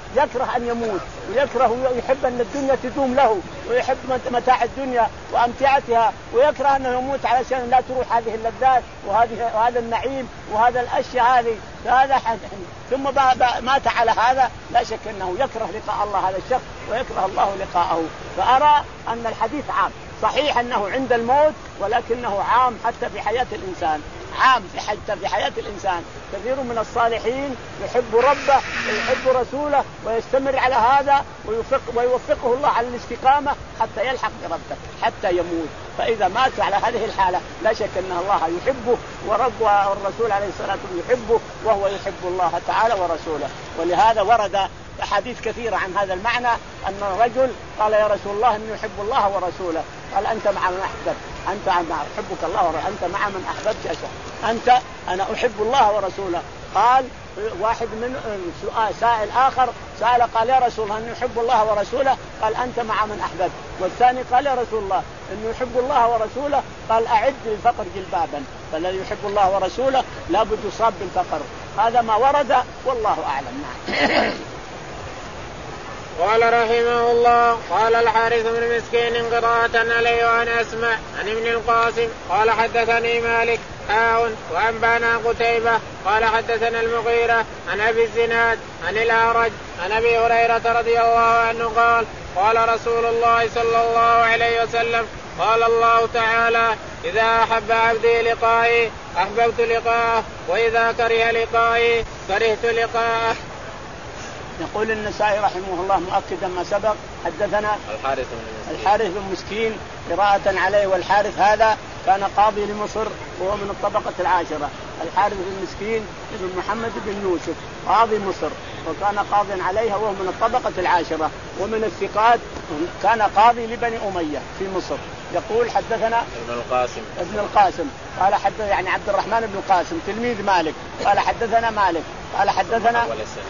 يكره أن يموت، ويكره ويحب أن الدنيا تدوم له، ويحب متاع الدنيا وأمتعتها، ويكره أنه يموت علشان لا تروح هذه اللذات وهذه وهذا النعيم وهذا الأشياء هذه. فهذا حد ثم مات على هذا، لا شك أنه يكره لقاء الله هذا الشخص ويكره الله لقاءه. فأرى أن الحديث عام، صحيح أنه عند الموت ولكنه عام حتى في حياة الإنسان، عام في حتى في حياة الإنسان. كثير من الصالحين يحب ربه ويحب رسوله ويستمر على هذا ويوفق ويوفقه الله على الاستقامة حتى يلحق بربه حتى يموت. فإذا مات على هذه الحالة لا شك أن الله يحبه ورب والرسول عليه الصلاة والسلام يحبه وهو يحب الله تعالى ورسوله. ولهذا ورد أحاديث كثيرة عن هذا المعنى، أن الرجل قال يا رسول الله إني أحب الله ورسوله، قال أنت مع من أحببت، أنت مع أحبك الله ورسوله، أنت مع من أحببت أشهد، أنت أنا أحب الله ورسوله. قال واحد من سؤال سائل آخر سأل قال يا رسول الله إني أحب الله ورسوله، قال أنت مع من أحببت. والثاني قال يا رسول الله إني أحب الله ورسوله، قال أعد للفقر جلبابا. فالذي يحب الله ورسوله لابد يصاب بالفقر. هذا ما ورد والله أعلم. قال رحمه الله قال الحارث بن مسكين قراءة عليه وأنا أسمع عن ابن القاسم قال حدثني مالك حاون وأنبانا قتيبة قال حدثنا المغيرة عن أبي الزناد عن الأعرج عن أبي هريرة رضي الله عنه قال قال رسول الله صلى الله عليه وسلم قال الله تعالى إذا أحب عبدي لقائي أحببت لقاءه وإذا كره لقائي كرهت لقاءه. يقول النسائي رحمه الله مؤكدا ما سبق حدثنا الحارث بن الحارث بن مسكين قراءة عليه. والحارث هذا كان قاضي لمصر وهو من الطبقة العاشرة. الحارث بن مسكين ابن محمد بن يوسف قاضي مصر وكان قاضيا عليها وهو من الطبقة العاشرة ومن الثقات، كان قاضي لبني أمية في مصر. يقول حدثنا ابن القاسم ابن القاسم قال حدث يعني عبد الرحمن بن القاسم تلميذ مالك قال حدثنا مالك قال حدثنا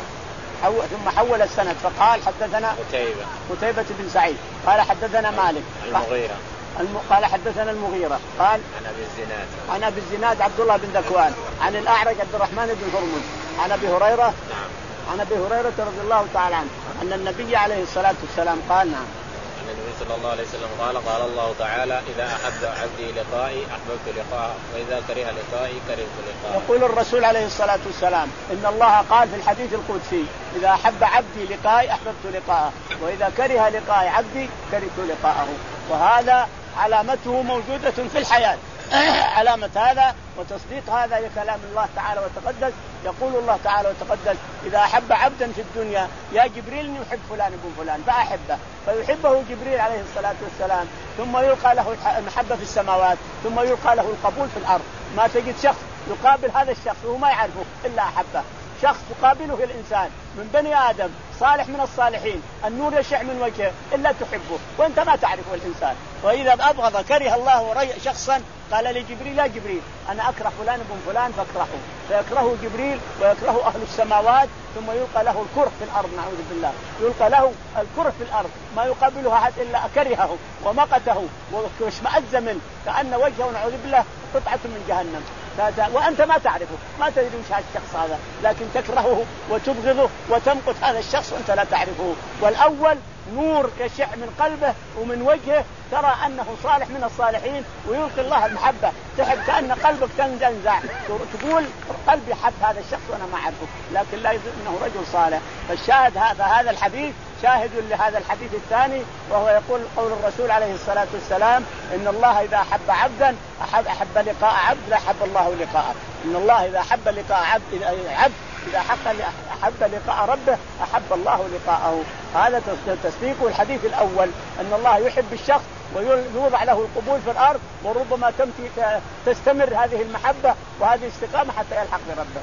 حو... ثم حول السند فقال حدثنا قتيبة قتيبة بن سعيد قال حدثنا مالك المغيرة الم... قال حدثنا المغيرة قال عن أبي الزناد عن أبي الزناد عبد الله بن ذكوان عن الأعرج عبد الرحمن بن هرمز عن أبي هريرة نعم عن أبي هريرة رضي الله تعالى عنه أن النبي عليه الصلاة والسلام قال نعم النبي صلى الله عليه وسلم قال قال الله تعالى إذا أحب عبدي لقائي أحببت لقاءه وإذا كره لقائي كرهت لقاءه. يقول الرسول عليه الصلاة والسلام إن الله قال في الحديث القدسي إذا أحب عبدي لقائي أحببت لقاءه وإذا كره لقاء عبدي كرهت لقاءه. وهذا علامته موجودة في الحياة. علامة هذا وتصديق هذا لكلام الله تعالى وتقدس. يقول الله تعالى وتقدس إذا أحب عبدا في الدنيا يا جبريل يحب فلان ابن فلان فأحبه فيحبه جبريل عليه الصلاة والسلام ثم يلقى له المحبة في السماوات ثم يلقى له القبول في الأرض. ما تجد شخص يقابل هذا الشخص وهو ما يعرفه إلا أحبه. شخص تقابله الإنسان من بني آدم صالح من الصالحين النور يشع من وجهه إلا تحبه وأنت ما تعرفه الإنسان. وإذا أبغض كره الله شخصا قال لجبريل لا جبريل أنا أكره فلان ابن فلان فاكرهه فيكرهه جبريل ويكرهه أهل السماوات ثم يلقى له الكره في الأرض نعوذ بالله. يلقى له الكره في الأرض ما يقابله أحد إلا كرهه ومقته واشمأز منه كأن وجهه نعوذ بالله قطعة من جهنم وأنت ما تعرفه ما تدري وش هذا الشخص هذا لكن تكرهه وتبغضه وتمقت هذا الشخص وأنت لا تعرفه. والأول نور يشع من قلبه ومن وجهه ترى أنه صالح من الصالحين ويلقي الله المحبة تحب كأن قلبك تنزع تقول قلبي حب هذا الشخص وأنا ما أعرفه لكن لا يدري أنه رجل صالح. فالشاهد هذا هذا الحديث شاهد لهذا الحديث الثاني وهو يقول قول الرسول عليه الصلاة والسلام إن الله إذا أحب عبدا أحب, أحب لقاء عبد لا أحب الله لقاءه. إن الله إذا أحب لقاء عبد إذا عبد إذا أحب لقاء ربه أحب الله لقاءه. هذا تصديق الحديث الأول أن الله يحب الشخص ويوضع له القبول في الأرض وربما تستمر هذه المحبة وهذه الاستقامة حتى يلحق بربه.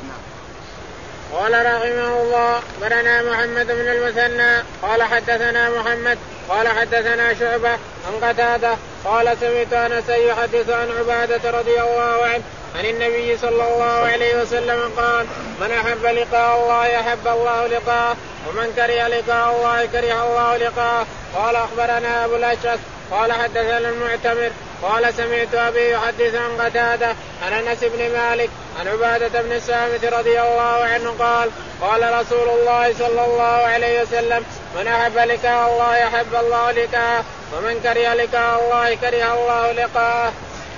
قال رحمه الله برنا محمد بن المثنى قال حدثنا محمد قال حدثنا شعبة عن قتادة قال سمعت أنس يحدث عن عبادة رضي الله عنه عن النبي صلى الله عليه وسلم قال من أحب لقاء الله أحب الله لقاءه ومن كره لقاء الله كره الله لقاءه. قال أخبرنا أبو الأشعث قال حدثنا المعتمر قال سمعت أبي يحدث عن قتادة عن أنس بن مالك عن عبادة بن الصامت رضي الله عنه قال قال رسول الله صلى الله عليه وسلم من أحب لقاء الله أحب الله لقاءه ومن كره لقاء الله كره الله لقاءه.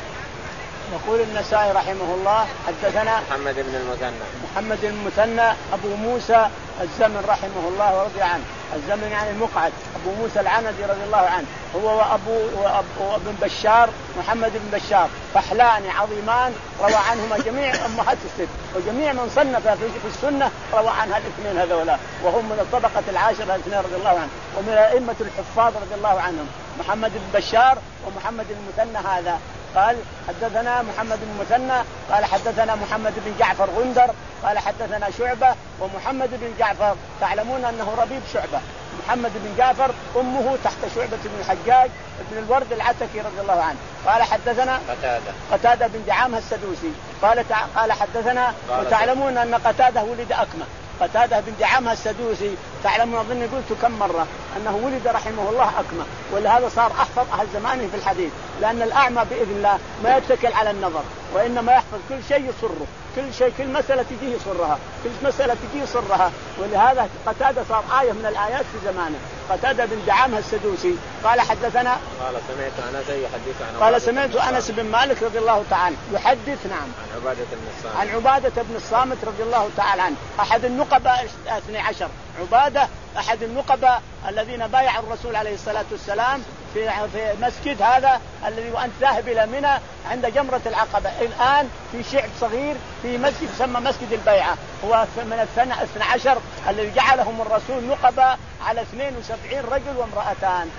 يقول النسائي رحمه الله حدثنا محمد بن المثنى محمد بن المثنى أبو موسى الزمن رحمه الله ورضي عنه. الزمن يعني المقعد أبو موسى العنزي رضي الله عنه هو وأبو وابن بشار محمد بن بشار فحلان عظيمان روى عنهما جميع أمهات الست وجميع من صنف في السنة روى عنها الاثنين هذولا وهم من الطبقة العاشرة الاثنين رضي الله عنه ومن أئمة الحفاظ رضي الله عنهم محمد بن بشار ومحمد المثنى هذا. قال حدثنا محمد بن المثنى قال حدثنا محمد بن جعفر غندر قال حدثنا شعبة ومحمد بن جعفر تعلمون أنه ربيب شعبة. محمد بن جعفر أمه تحت شعبة بن الحجاج بن الورد العتكي رضي الله عنه. قال حدثنا قتادة قتادة بن دعامة السدوسي قال قال حدثنا وتعلمون أن قتادة ولد أكمة. قتادة بن دعامة السدوسي تعلمون أظن قلت كم مرة أنه ولد رحمه الله أكمة ولهذا صار أحفظ أهل زمانه في الحديث لأن الأعمى بإذن الله ما يتكل على النظر وإنما يحفظ كل شيء يصره كل شيء كل مسألة تجيه يصرها كل مسألة تجيه يصرها ولهذا قتادة صار آية من الآيات في زمانه. قتادة بن دعامة السدوسي قال حدثنا قال سمعت أنس يحدث عن قال سمعت أنس بن مالك رضي الله تعالى يحدث نعم عن عبادة بن الصامت عن عبادة بن الصامت رضي الله تعالى عنه أحد النقباء اثني عشر. عبادة أحد النقباء الذين بايعوا الرسول عليه الصلاة والسلام في في مسجد هذا الذي وأنت ذاهب إلى منى عند جمرة العقبة الآن في شعب صغير في مسجد يسمى مسجد البيعة هو من السنة اثني عشر الذي جعلهم الرسول نقباء على اثنين وسبعين رجل وامرأتان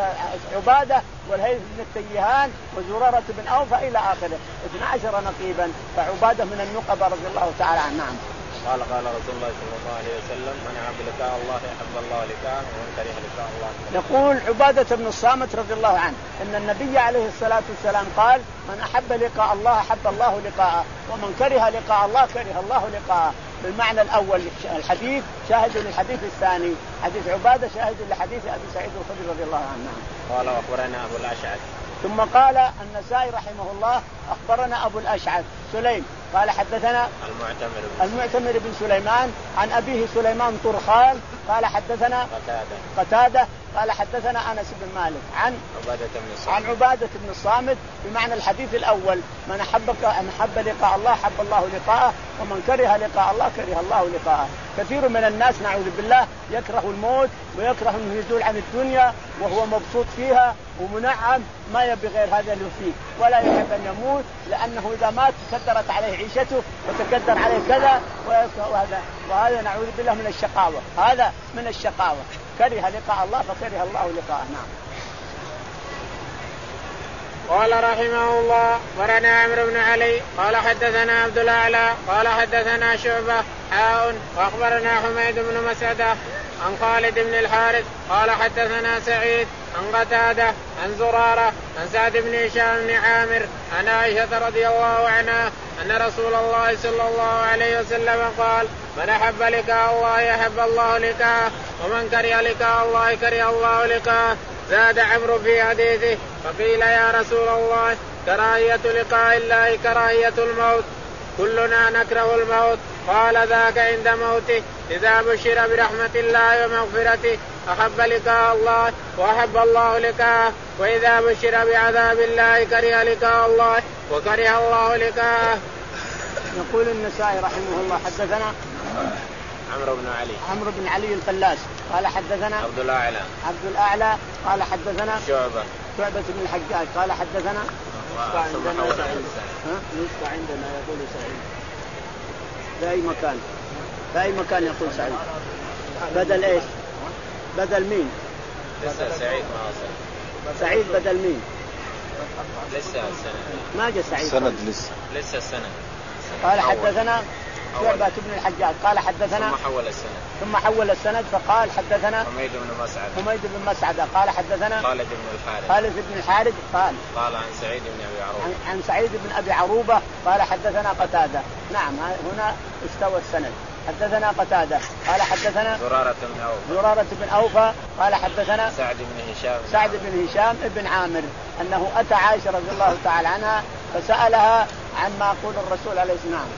عبادة والهيثم بن التيهان وزرارة بن أوفى إلى آخره اثني عشر نقيبا فعبادة من النقباء رضي الله تعالى عنه. نعم. قال قال رسول الله صلى الله عليه وسلم من أحب لقاء الله أحب الله لقاءه ومن كره لقاء الله كره. يقول عبادة بن الصامت رضي الله عنه إن النبي عليه الصلاة والسلام قال من أحب لقاء الله أحب الله لقاءه ومن كره لقاء الله كره الله لقاءه. بالمعنى الأول الحديث شاهد للحديث الثاني حديث عبادة شاهد لحديث أبي سعيد الخدري رضي الله عنه. قال وأخبرنا أبو الأشعث ثم قال النسائي رحمه الله أخبرنا أبو الأشعث سليم قال حدثنا المعتمر بن, المعتمر بن سليمان عن أبيه سليمان طرخان قال حدثنا قتادة قتادة قال حدثنا أنس بن مالك عن عبادة بن الصامت عن عبادة بن الصامت بمعنى الحديث الأول من أحبك أن أحب لقاء الله أحب الله لقاءه ومن كره لقاء الله كره الله لقاءه. كثير من الناس نعوذ بالله يكره الموت ويكره أنه يزول عن الدنيا وهو مبسوط فيها ومنعم ما يبي غير هذا اللي فيه ولا يحب أن يموت لأنه إذا مات تكدرت عليه عيشته وتكدر عليه كذا وهذا وهذا نعوذ بالله من الشقاوة. هذا من الشقاوة كره لقاء الله فكره الله لقاءه. نعم. قال رحمه الله ورنا عمرو بن علي قال حدثنا عبد الأعلى قال حدثنا شعبة حاء وأخبرنا حميد بن مسعدة عن خالد بن الحارث قال حدثنا سعيد عن قتادة عن زرارة عن سعد بن هشام بن عامر عن عائشة رضي الله عنها أن رسول الله صلى الله عليه وسلم قال من أحب لقاء الله أحب الله لقاءه ومن كره لقاء الله كره الله لقاءه. زاد عمرو في حديثه فقيل يا رسول الله كراهية لقاء الله كراهية الموت كلنا نكره الموت قال ذاك عند موته إذا بشر برحمة الله ومغفرته أحب لقاء الله وأحب الله لقاءه وإذا بشر بعذاب الله كره لقاء الله وكره الله لقاءه. يقول النسائي رحمه الله حدثنا عمرو بن علي عمرو بن علي الفلاس قال حدثنا عبد الأعلى عبد الأعلى قال حدثنا شعبة شعبة بن الحجاج قال حدثنا عندنا سعيد نسخة عندنا يقول سعيد في أي مكان في أي مكان يقول سعيد بدل إيش بدل مين لسه سعيد ما وصل سعيد بدل مين لسه السنة ما جاء سعيد سند لسه لسه السنة قال حدثنا شعبة بن الحجاج قال حدثنا ثم حول السند ثم حول السند فقال حدثنا حميد بن مسعد حميد بن مسعد قال حدثنا خالد بن الحارث خالد بن الحارث قال قال عن سعيد بن أبي عروبة عن, عن سعيد بن أبي عروبة قال حدثنا قتادة. نعم هنا استوى السند حدثنا قتادة قال حدثنا زرارة بن أوفى زرارة بن أوفى قال حدثنا سعد بن هشام سعد بن هشام ابن عامر أنه أتى عائشة رضي الله تعالى عنها فسألها عن ما قول الرسول عليه الصلاة والسلام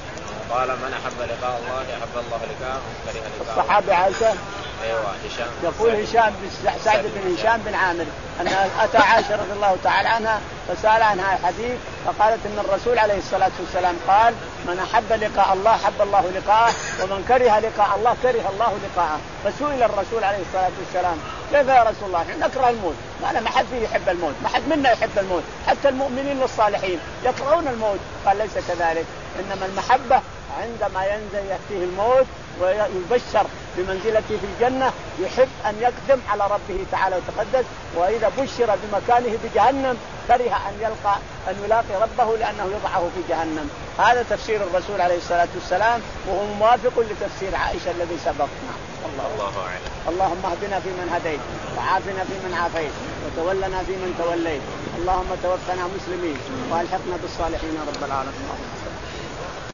قال من أحب لقاء الله أحب الله لقاءه ومن كره لقاءه. الصحابي عائشة ايوه هشام يقول هشام سعد بن هشام بن عامر ان اتى عائشه رضي الله تعالى عنها فسال عنها الحديث فقالت ان الرسول عليه الصلاه والسلام قال من احب لقاء الله احب الله لقاءه ومن كره لقاء الله كره الله لقاءه. فسئل الرسول عليه الصلاه والسلام كيف يا رسول الله نحن نكره الموت؟ ما ما حد يحب الموت، ما حد منا يحب الموت، حتى المؤمنين والصالحين يكرهون الموت. قال ليس كذلك، انما المحبه عندما ينزل يأتيه الموت ويبشر بمنزلته في الجنة يحب أن يقدم على ربه تعالى وتقدس، وإذا بشر بمكانه بجهنم كره أن يلقى أن يلاقي ربه لأنه يضعه في جهنم. هذا تفسير الرسول عليه الصلاة والسلام وهو موافق لتفسير عائشة الذي سبقنا. الله, الله أعلم. اللهم اهدنا فيمن هديت وعافنا فيمن عافيت وتولنا فيمن توليت، اللهم توفنا مسلمين والحقنا بالصالحين رب العالمين.